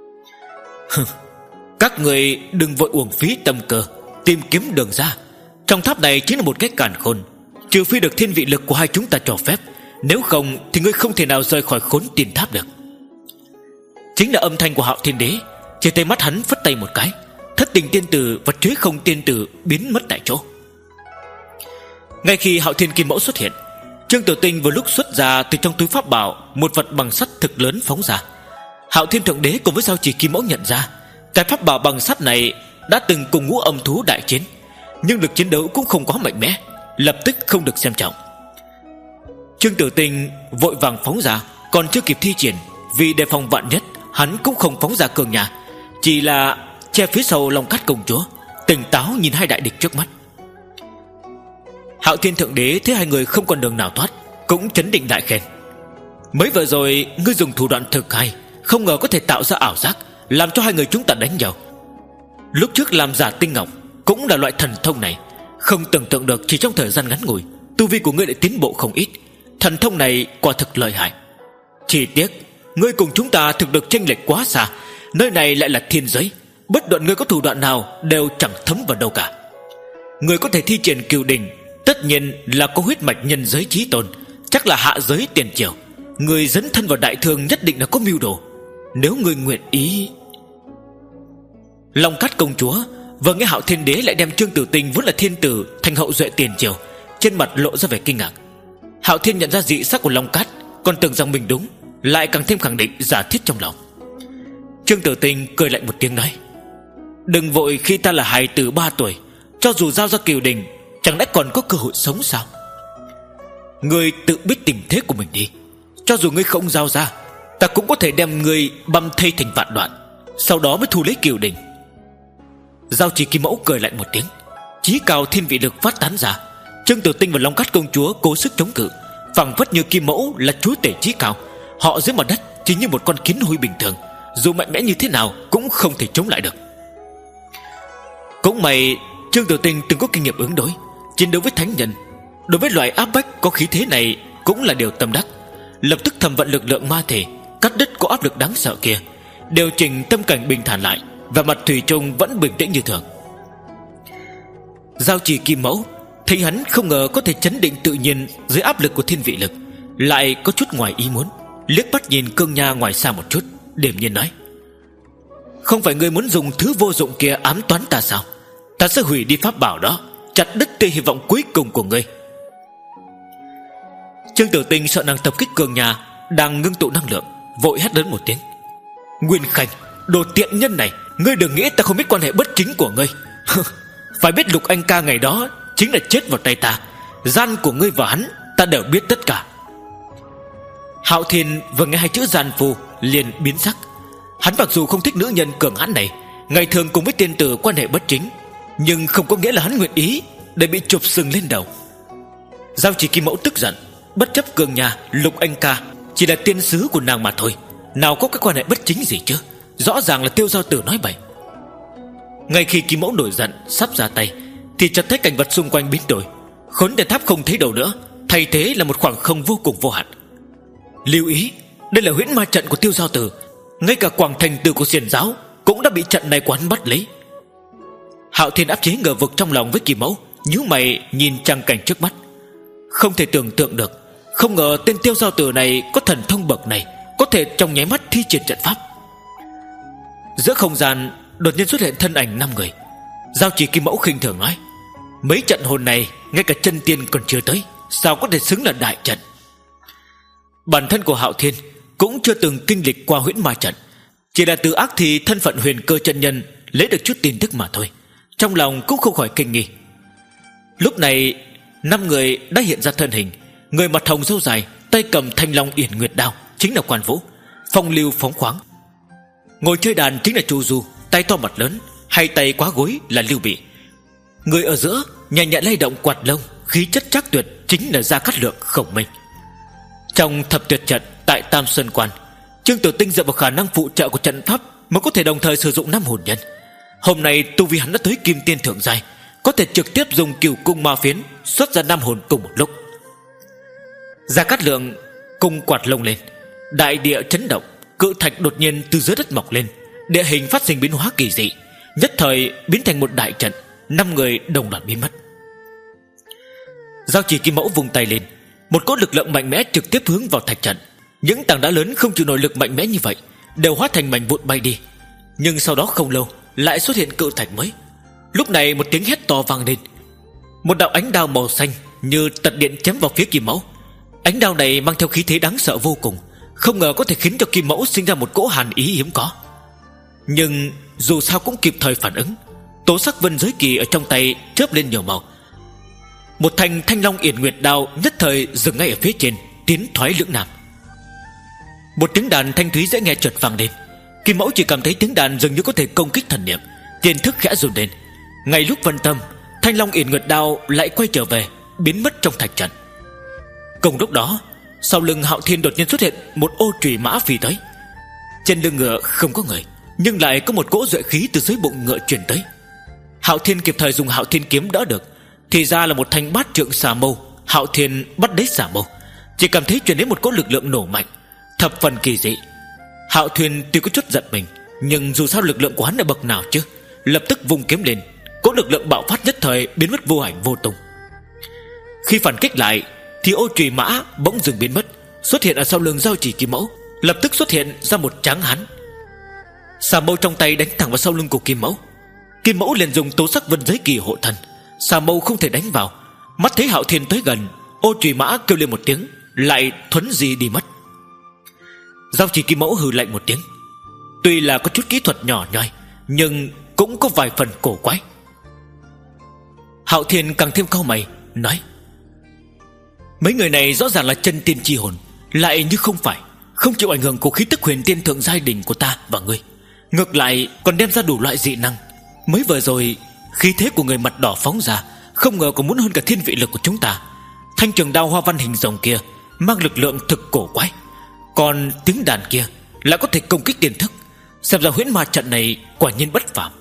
Các người đừng vội uổng phí tâm cơ tìm kiếm đường ra. Trong tháp này chính là một cái càn khôn, trừ phi được thiên vị lực của hai chúng ta cho phép, nếu không thì ngươi không thể nào rời khỏi Khốn Tiên Tháp được. Chính là âm thanh của Hạo Thiên Đế. Chỉ thấy mắt hắn phất tay một cái, Thất Tình tiên tử và Tuế Không tiên tử biến mất tại chỗ. Ngay khi Hạo Thiên Kim Mẫu xuất hiện, Trương Tử Tinh vừa lúc xuất ra từ trong túi pháp bảo một vật bằng sắt thực lớn phóng ra. Hạo Thiên Thượng Đế cùng với Giao Chỉ Kim Mẫu nhận ra cái pháp bảo bằng sắt này đã từng cùng ngũ âm thú đại chiến, nhưng lực chiến đấu cũng không quá mạnh mẽ, lập tức không được xem trọng. Trương Tử Tinh vội vàng phóng ra, còn chưa kịp thi triển, Vì đề phòng vạn nhất, hắn cũng không phóng ra cường nhà, chỉ là che phía sau Long Cát công chúa, tỉnh táo nhìn hai đại địch trước mắt. Hạo Thiên thượng đế thấy hai người không còn đường nào thoát, cũng chấn định đại khen: mới vừa rồi ngươi dùng thủ đoạn thực hay, không ngờ có thể tạo ra ảo giác, làm cho hai người chúng ta đánh nhau. Lúc trước làm giả tinh ngọc cũng là loại thần thông này, không tưởng tượng được chỉ trong thời gian ngắn ngủi tu vi của ngươi lại tiến bộ không ít. Thần thông này quả thực lợi hại. Chỉ tiếc ngươi cùng chúng ta thực được chênh lệch quá xa. Nơi này lại là thiên giới, bất luận ngươi có thủ đoạn nào đều chẳng thấm vào đâu cả. Ngươi có thể thi triển cửu đình, tất nhiên là có huyết mạch nhân giới chí tôn, chắc là hạ giới tiền triều. Ngươi dấn thân vào đại thương nhất định là có mưu đồ. Nếu ngươi nguyện ý. Long Cát công chúa vừa nghe Hạo Thiên đế lại đem Trương Tử Tinh vốn là thiên tử thành hậu duệ tiền triều, trên mặt lộ ra vẻ kinh ngạc. Hạo Thiên nhận ra dị sắc của Long Cát, còn tưởng rằng mình đúng, lại càng thêm khẳng định giả thiết trong lòng. Trương Tử Tinh cười lạnh một tiếng nói: đừng vội khi ta là hài tử ba tuổi, cho dù giao ra cửu đình chẳng lẽ còn có cơ hội sống sao? Ngươi tự biết tình thế của mình đi. Cho dù ngươi không giao ra, ta cũng có thể đem ngươi băm thây thành vạn đoạn, sau đó mới thu lấy cửu đình. Giao Chỉ Kim Mẫu cười lạnh một tiếng, chí cao thiên vị lực phát tán ra. Trương Tử Tinh và Long Cát công chúa cố sức chống cự, phảng phất như Kim Mẫu là chúa tể chí cao. Họ dưới mặt đất chỉ như một con kiến hôi bình thường, dù mạnh mẽ như thế nào cũng không thể chống lại được. Cũng may Trương Tử Tinh từng có kinh nghiệm ứng đối, chiến đấu với thánh nhân, đối với loại áp bách có khí thế này cũng là điều tâm đắc. Lập tức thầm vận lực lượng ma thể, cắt đứt có áp lực đáng sợ kia, điều chỉnh tâm cảnh bình thản lại, và mặt thủy chung vẫn bình tĩnh như thường. Giao Chỉ Kim Mẫu thấy hắn không ngờ có thể chấn định tự nhiên dưới áp lực của thiên vị lực, lại có chút ngoài ý muốn, liếc mắt nhìn Cương Nha ngoài xa một chút, điềm nhiên nói: không phải ngươi muốn dùng thứ vô dụng kia ám toán ta sao? Ta sẽ hủy đi pháp bảo đó, chặt đứt tia hy vọng cuối cùng của ngươi. Trương Tử Tinh sợ nàng tập kích Cương Nha đang ngưng tụ năng lượng, vội hét lớn một tiếng: Nguyên Khanh, đồ tiện nhân này, ngươi đừng nghĩ ta không biết quan hệ bất chính của ngươi. Phải biết Lục Anh ca ngày đó chính là chết vào tay ta, gian của ngươi và hắn ta đều biết tất cả. Hạo Thiên vừa nghe hai chữ gian phu liền biến sắc. Hắn mặc dù không thích nữ nhân cường hãn này, ngày thường cùng với tiên tử quan hệ bất chính, nhưng không có nghĩa là hắn nguyện ý để bị chụp sừng lên đầu. Giao Chỉ Kim Mẫu tức giận, bất chấp Cương Nha, Lục Anh ca chỉ là tiên sứ của nàng mà thôi, nào có cái quan hệ bất chính gì chứ? Rõ ràng là Tiêu Giao Tử nói bậy. Ngay khi Kim Mẫu nổi giận sắp ra tay, thì chợt thấy cảnh vật xung quanh biến đổi. Khốn Đền Tháp không thấy đâu nữa, thay thế là một khoảng không vô cùng vô hạn. Lưu ý, đây là huyễn ma trận của Tiêu Giao Tử, ngay cả Quảng Thành Tử của Xiển giáo cũng đã bị trận này của hắn bắt lấy. Hạo Thiên áp chế ngờ vực trong lòng với Kim Mẫu, nhíu mày nhìn trang cảnh trước mắt. Không thể tưởng tượng được, không ngờ tên Tiêu Giao Tử này có thần thông bậc này, có thể trong nháy mắt thi triển trận pháp. Giữa không gian đột nhiên xuất hiện thân ảnh năm người. Giao Chỉ Kim Mẫu khinh thường nói: mấy trận hồn này ngay cả chân tiên còn chưa tới, sao có thể xứng là đại trận? Bản thân của Hạo Thiên cũng chưa từng kinh lịch qua huyễn ma trận, chỉ là từ ác thì thân phận huyền cơ chân nhân lấy được chút tin tức mà thôi, trong lòng cũng không khỏi kinh nghi. Lúc này năm người đã hiện ra thân hình. Người mặt hồng râu dài, tay cầm thanh long yển nguyệt đao chính là Quan Vũ, phong lưu phóng khoáng. Ngồi chơi đàn chính là Chu Du, tay to mặt lớn, hai tay quá gối là Lưu Bị. Người ở giữa nhẹ nhẹ lay động quạt lông, khí chất chắc tuyệt chính là Gia Cát Lượng, Khổng Minh. Trong thập tuyệt trận tại Tam Sơn Quan, Trương Tử Tinh dựa vào khả năng phụ trợ của trận pháp mới có thể đồng thời sử dụng năm hồn nhân. Hôm nay tu vi hắn đã tới kim tiên thượng giai, có thể trực tiếp dùng cửu cung ma phiến xuất ra năm hồn cùng một lúc. Gia Cát Lượng cung quạt lông lên, đại địa chấn động, cự thạch đột nhiên từ dưới đất mọc lên, địa hình phát sinh biến hóa kỳ dị, nhất thời biến thành một đại trận. Năm người đồng loạt biến mất. Giao Chỉ Kim Mẫu vùng tay lên, một cỗ lực lượng mạnh mẽ trực tiếp hướng vào thạch trận. Những tảng đá lớn không chịu nổi lực mạnh mẽ như vậy đều hóa thành mảnh vụn bay đi. Nhưng sau đó không lâu lại xuất hiện cự thạch mới. Lúc này một tiếng hét to vang lên, một đạo ánh đao màu xanh như tật điện chém vào phía Kim Mẫu. Ánh đao này mang theo khí thế đáng sợ vô cùng, không ngờ có thể khiến cho Kim Mẫu sinh ra một cỗ hàn ý hiếm có. Nhưng dù sao cũng kịp thời phản ứng. Tố sắc vân giới kỳ ở trong tay chớp lên nhiều màu. Một thanh thanh long yển nguyệt đao nhất thời dừng ngay ở phía trên, tiến thoái lưỡng nam. Một tiếng đàn thanh thúy dễ nghe chợt vang lên. Kim Mẫu chỉ cảm thấy tiếng đàn dường như có thể công kích thần niệm, tiềm thức khẽ run lên. Ngay lúc phân tâm, Thanh Long Yển Nguyệt Đao lại quay trở về, biến mất trong thạch trận. Cùng lúc đó, sau lưng Hạo Thiên đột nhiên xuất hiện một ô trùy mã phi tới. Trên lưng ngựa không có người, nhưng lại có một cỗ duệ khí từ dưới bụng ngựa truyền tới. Hạo Thiên kịp thời dùng Hạo Thiên kiếm đỡ được, thì ra là một thanh bát trượng xà mâu. Hạo Thiên bắt lấy xà mâu, chỉ cảm thấy truyền đến một cỗ lực lượng nổ mạnh, thập phần kỳ dị. Hạo Thiên tuy có chút giận mình, nhưng dù sao lực lượng của hắn ở bậc nào chứ. Lập tức vung kiếm lên, cỗ lực lượng bạo phát nhất thời biến mất vô ảnh vô tung. Khi phản kích lại thì ô trùy mã bỗng dừng biến mất, xuất hiện ở sau lưng Giao Chỉ Kim Mẫu. Lập tức xuất hiện ra một tráng hán, xà mâu trong tay đánh thẳng vào sau lưng của Kim Mẫu. Kim Mẫu liền dùng tố sắc vân giới kỳ hộ thân, xà mâu không thể đánh vào. Mắt thấy Hạo Thiên tới gần, ô trùy mã kêu lên một tiếng, lại thuấn di đi mất. Giao Chỉ Kim Mẫu hừ lạnh một tiếng. Tuy là có chút kỹ thuật nhỏ nhoi, nhưng cũng có vài phần cổ quái. Hạo Thiên càng thêm cau mày, nói: mấy người này rõ ràng là chân tiên chi hồn, lại như không phải, không chịu ảnh hưởng của khí tức huyền tiên thượng giai đỉnh của ta và ngươi, ngược lại còn đem ra đủ loại dị năng. Mới vừa rồi khí thế của người mặt đỏ phóng ra, không ngờ còn muốn hơn cả thiên vị lực của chúng ta. Thanh trường đao hoa văn hình rồng kia mang lực lượng thực cổ quái, còn tiếng đàn kia lại có thể công kích tiềm thức. Xem ra huyễn ma trận này quả nhiên bất phàm.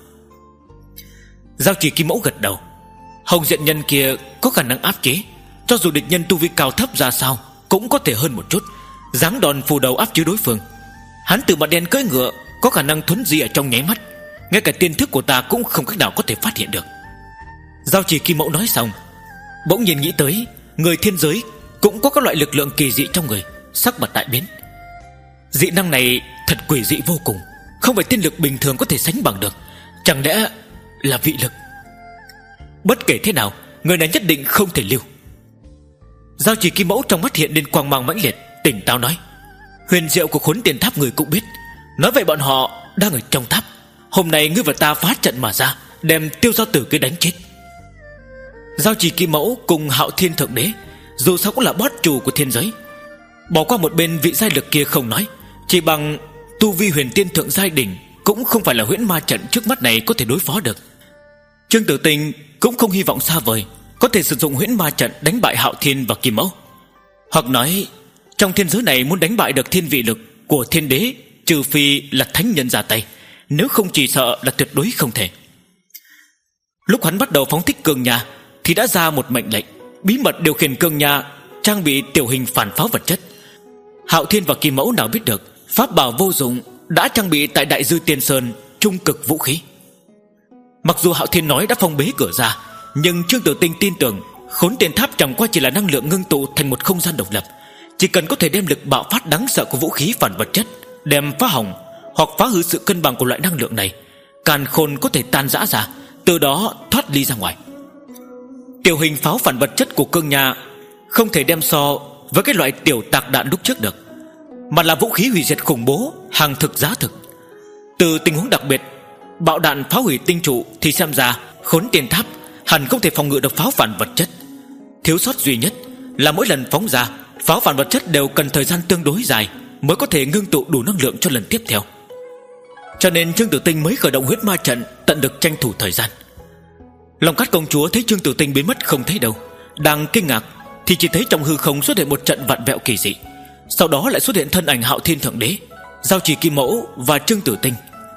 Giao Chỉ Kim Mẫu gật đầu. Hồng Diện Nhân kia có khả năng áp chế, cho dù địch nhân tu vi cao thấp ra sao cũng có thể hơn một chút, giáng đòn phù đầu áp chế đối phương. Hắn từ mặt đen cưỡi ngựa, có khả năng thuấn di ở trong nháy mắt, ngay cả tiên thức của ta cũng không cách nào có thể phát hiện được. Giao Chỉ Kim Mẫu nói xong, bỗng nhiên nghĩ tới người thiên giới cũng có các loại lực lượng kỳ dị trong người, sắc mặt đại biến. Dị năng này thật quỷ dị vô cùng, không phải tiên lực bình thường có thể sánh bằng được. Chẳng lẽ là vị lực? Bất kể thế nào, người này nhất định không thể lưu. Giao Chỉ Kim Mẫu trong mắt hiện lên quang mang mãnh liệt, tỉnh táo nói: huyền diệu của Khốn Tiền Tháp người cũng biết, nói vậy bọn họ đang ở trong tháp. Hôm nay ngươi và ta phá trận mà ra, đem Tiêu Giao Tử kia đánh chết. Giao Chỉ Kim Mẫu cùng Hạo Thiên Thượng Đế dù sao cũng là boss chủ của thiên giới, bỏ qua một bên vị giai lực kia không nói, chỉ bằng tu vi huyền tiên thượng giai đỉnh cũng không phải là huyễn ma trận trước mắt này có thể đối phó được. Trương Tử Tinh cũng không hy vọng xa vời có thể sử dụng huyễn ma trận đánh bại Hạo Thiên và Kim Mẫu. Hoặc nói trong thiên giới này muốn đánh bại được thiên vị lực của thiên đế, trừ phi là thánh nhân ra tay, nếu không chỉ sợ là tuyệt đối không thể. Lúc hắn bắt đầu phóng thích cương nha thì đã ra một mệnh lệnh, bí mật điều khiển cương nha trang bị tiểu hình phản pháo vật chất. Hạo Thiên và Kim Mẫu nào biết được pháp bảo vô dụng đã trang bị tại Đại Dư Tiên Sơn trung cực vũ khí. Mặc dù Hạo Thiên nói đã phong bế cửa ra, nhưng Trương Tử Tinh tin tưởng Khốn Tiền Tháp chẳng qua chỉ là năng lượng ngưng tụ thành một không gian độc lập. Chỉ cần có thể đem lực bạo phát đáng sợ của vũ khí phản vật chất đem phá hỏng hoặc phá hư sự cân bằng của loại năng lượng này, càn khôn có thể tan rã ra, từ đó thoát ly ra ngoài. Tiểu hình pháo phản vật chất của cương nha không thể đem so với cái loại tiểu tạc đạn lúc trước được, mà là vũ khí hủy diệt khủng bố, hàng thực giá thực. Từ tình huống đặc biệt bạo đạn phá hủy tinh trụ thì xem ra Khốn Tiền Tháp hẳn không thể phòng ngự được pháo phản vật chất. Thiếu sót duy nhất là mỗi lần phóng ra, pháo phản vật chất đều cần thời gian tương đối dài mới có thể ngưng tụ đủ năng lượng cho lần tiếp theo. Cho nên Trương Tử Tinh mới khởi động huyết ma trận, tận lực tranh thủ thời gian. Long Cát công chúa thấy Trương Tử Tinh biến mất không thấy đâu, đang kinh ngạc thì chỉ thấy trong hư không xuất hiện một trận vặn vẹo kỳ dị. Sau đó lại xuất hiện thân ảnh Hạo Thiên Thượng Đế, Giao Chỉ Kim Mẫu và Trương Tử Tinh.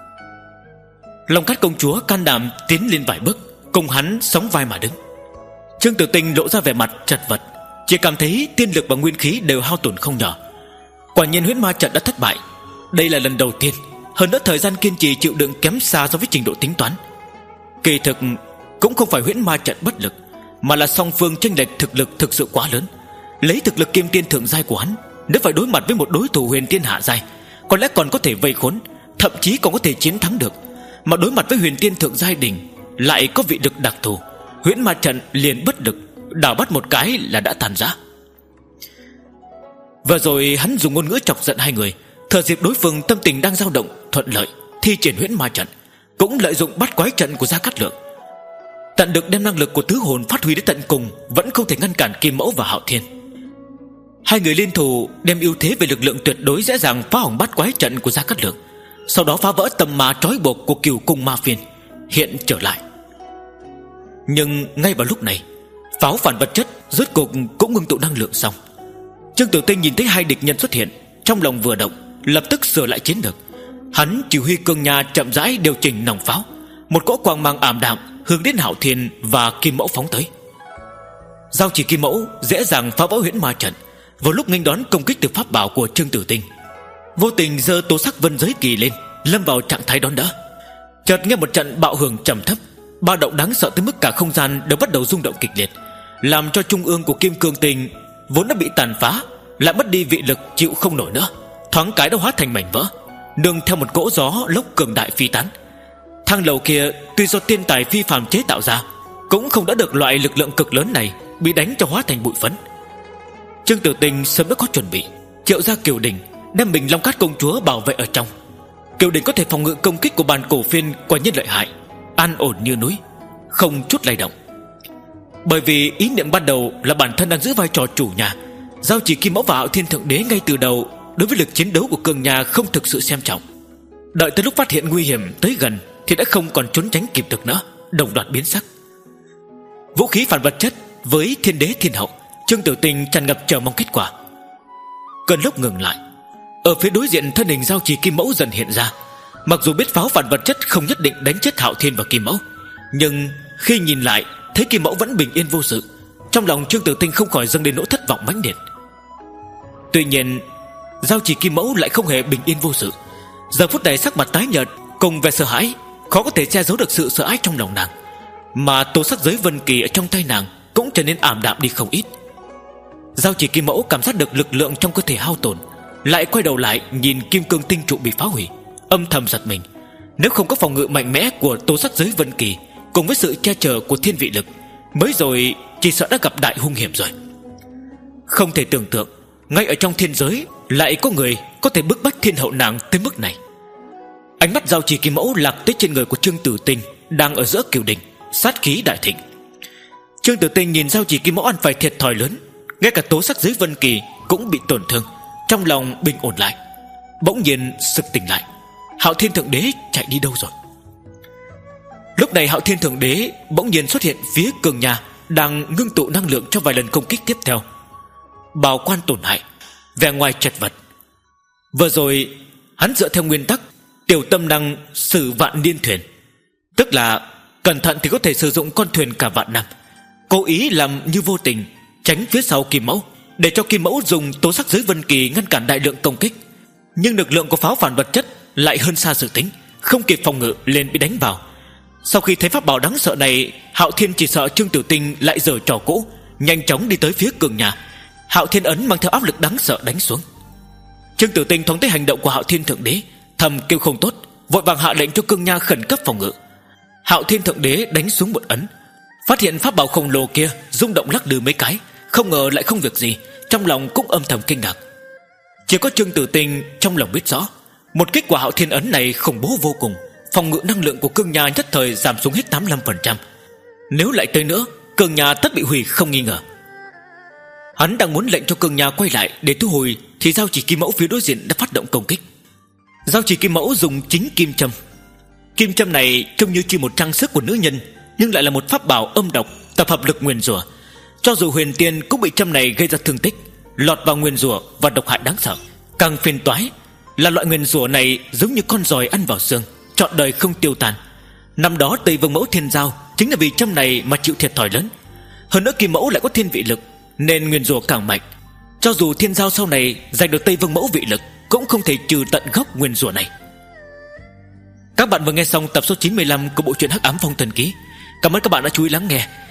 Long Cát công chúa can đảm tiến lên vài bước, cùng hắn sóng vai mà đứng. Trương Tử Tinh lộ ra vẻ mặt chật vật, chỉ cảm thấy tiên lực và nguyên khí đều hao tổn không nhỏ. Quả nhiên huyễn ma trận đã thất bại. Đây là lần đầu tiên, hơn nữa thời gian kiên trì chịu đựng kém xa so với trình độ tính toán. Kỳ thực cũng không phải huyễn ma trận bất lực, mà là song phương chênh lệch thực lực thực sự quá lớn. Lấy thực lực kim tiên thượng giai của hắn, nếu phải đối mặt với một đối thủ huyền tiên hạ giai, có lẽ còn có thể vây khốn, thậm chí còn có thể chiến thắng được. Mà đối mặt với huyền tiên thượng giai đỉnh lại có vị lực đặc thù, huyễn ma trận liền bất lực, đảo bắt một cái là đã tàn rã. Vừa rồi hắn dùng ngôn ngữ chọc giận hai người, thừa dịp đối phương tâm tình đang dao động thuận lợi, thi triển huyễn ma trận, cũng lợi dụng bắt quái trận của Gia Cát Lượng, tận được đem năng lực của tứ hồn phát huy đến tận cùng, vẫn không thể ngăn cản Kim Mẫu và Hạo Thiên. Hai người liên thủ đem ưu thế về lực lượng tuyệt đối dễ dàng phá hỏng bát quái trận của Gia Cát Lượng, sau đó phá vỡ tầm ma trói buộc của Cửu Cung Ma Phiên hiện trở lại. Nhưng ngay vào lúc này, pháo phản vật chất rốt cuộc cũng ngưng tụ năng lượng xong. Trương Tử Tinh nhìn thấy hai địch nhân xuất hiện, trong lòng vừa động, lập tức sửa lại chiến lược. Hắn chỉ huy Cương Nha chậm rãi điều chỉnh nòng pháo, một cỗ quang mang ảm đạm hướng đến Hạo Thiên và Kim Mẫu phóng tới. Giao chỉ Kim Mẫu dễ dàng phá vỡ huyễn ma trận, vào lúc nghênh đón công kích từ pháp bảo của Trương Tử Tinh, vô tình giơ tố sắc vân giới kỳ lên, lâm vào trạng thái đón đỡ. Chợt nghe một trận bạo hưởng trầm thấp, ba động đáng sợ tới mức cả không gian đều bắt đầu rung động kịch liệt, làm cho trung ương của Kim Cương Tinh vốn đã bị tàn phá lại mất đi vị lực, chịu không nổi nữa, thoáng cái đã hóa thành mảnh vỡ, nương theo một cỗ gió lốc cường đại phi tán. Thang lầu kia tuy do tiên tài phi phàm chế tạo ra, cũng không đã được loại lực lượng cực lớn này, bị đánh cho hóa thành bụi phấn. Trương Tử Tinh sớm đã có chuẩn bị, triệu ra Kiều Đình, đem mình Long Cát công chúa bảo vệ ở trong. Kiều Đình có thể phòng ngự công kích của bàn cổ phiên quả nhiên lợi hại, an ổn như núi, không chút lay động. Bởi vì ý niệm ban đầu là bản thân đang giữ vai trò chủ nhà, Giao chỉ Kim Mẫu và Hạo Thiên Thượng Đế ngay từ đầu đối với lực chiến đấu của Cương Nha không thực sự xem trọng. Đợi tới lúc phát hiện nguy hiểm tới gần thì đã không còn trốn tránh kịp được nữa, đồng loạt biến sắc. Vũ khí phản vật chất với Thiên Đế Thiên Hậu, Trương Tử Tinh tràn ngập chờ mong kết quả. Cơn lốc ngừng lại, ở phía đối diện thân hình Giao chỉ Kim Mẫu dần hiện ra. Mặc dù biết pháo phản vật chất không nhất định đánh chết Hạo Thiên và Kim Mẫu, nhưng khi nhìn lại thấy Kim Mẫu vẫn bình yên vô sự, trong lòng Trương Tử Tinh không khỏi dâng lên nỗi thất vọng mãnh liệt. Tuy nhiên Giao chỉ Kim Mẫu lại không hề bình yên vô sự. Giờ phút này sắc mặt tái nhợt cùng vẻ sợ hãi, khó có thể che giấu được sự sợ hãi trong lòng nàng. Mà tố sắc giới vân kỳ ở trong tay nàng cũng trở nên ảm đạm đi không ít. Giao chỉ Kim Mẫu cảm giác được lực lượng trong cơ thể hao tổn, lại quay đầu lại nhìn Kim Cương Tinh trụ bị phá hủy, âm thầm giật mình. Nếu không có phòng ngự mạnh mẽ của tố sắc giới vân kỳ cùng với sự che chở của thiên vị lực, mới rồi chỉ sợ đã gặp đại hung hiểm rồi. Không thể tưởng tượng ngay ở trong thiên giới lại có người có thể bức bách thiên hậu nàng tới mức này. Ánh mắt Giao chỉ Kim Mẫu lạc tới trên người của Trương Tử Tinh đang ở giữa Kiều Đình, sát khí đại thịnh. Trương Tử Tinh nhìn Giao chỉ Kim Mẫu ăn phải thiệt thòi lớn, ngay cả tố sắc giới vân kỳ cũng bị tổn thương, trong lòng bình ổn lại, bỗng nhiên sực tỉnh lại. Hạo Thiên Thượng Đế chạy đi đâu rồi? Lúc này Hạo Thiên Thượng Đế bỗng nhiên xuất hiện phía Cương Nha, đang ngưng tụ năng lượng cho vài lần công kích tiếp theo. Bào quan tổn hại, vẻ ngoài chật vật. Vừa rồi hắn dựa theo nguyên tắc tiểu tâm năng sử vạn niên thuyền, tức là cẩn thận thì có thể sử dụng con thuyền cả vạn năm, cố ý làm như vô tình tránh phía sau Kim Mẫu, để cho Kim Mẫu dùng tố sắc giới vân kỳ ngăn cản đại lượng công kích. Nhưng lực lượng của pháo phản vật chất lại hơn xa dự tính, không kịp phòng ngự liền bị đánh vào. Sau khi thấy pháp bảo đáng sợ này, Hạo Thiên chỉ sợ Trương Tử Tinh lại giở trò cũ, nhanh chóng đi tới phía Cương Nha. Hạo Thiên ấn mang theo áp lực đáng sợ đánh xuống. Trương Tử Tinh thoáng thấy hành động của Hạo Thiên Thượng Đế, thầm kêu không tốt, vội vàng hạ lệnh cho Cương Nha khẩn cấp phòng ngự. Hạo Thiên Thượng Đế đánh xuống một ấn, phát hiện pháp bảo khổng lồ kia rung động lắc lư mấy cái, không ngờ lại không việc gì, trong lòng cũng âm thầm kinh ngạc. Chỉ có Trương Tử Tinh trong lòng biết rõ, một kích của Hạo Thiên ấn này khủng bố vô cùng, phòng ngự năng lượng của Cương Nha nhất thời giảm xuống hết tám mươi lăm phần trăm. Nếu lại tới nữa, Cương Nha tất bị hủy không nghi ngờ. Hắn đang muốn lệnh cho Cương Nha quay lại để thu hồi, thì Giao chỉ Kim Mẫu phía đối diện đã phát động công kích. Giao chỉ Kim Mẫu dùng chính kim châm. Kim châm này trông như chỉ một trang sức của nữ nhân, nhưng lại là một pháp bảo âm độc, tập hợp lực nguyền rủa. Cho dù huyền tiên cũng bị châm này gây ra thương tích, lọt vào nguyền rủa và độc hại đáng sợ. Càng phiền toái là loại nguyền rủa này giống như con giòi ăn vào xương, trọn đời không tiêu tan. Năm đó Tây Vương Mẫu Thiên Giao chính là vì châm này mà chịu thiệt thòi lớn. Hơn nữa Kim Mẫu lại có thiên vị lực, nên nguyền rủa càng mạnh. Cho dù Thiên Giao sau này giành được Tây Vương Mẫu vị lực, cũng không thể trừ tận gốc nguyền rủa này. Các bạn vừa nghe xong tập số chín mươi lăm của bộ truyện Hắc Ám Phong Thần Ký. Cảm ơn các bạn đã chú ý lắng nghe.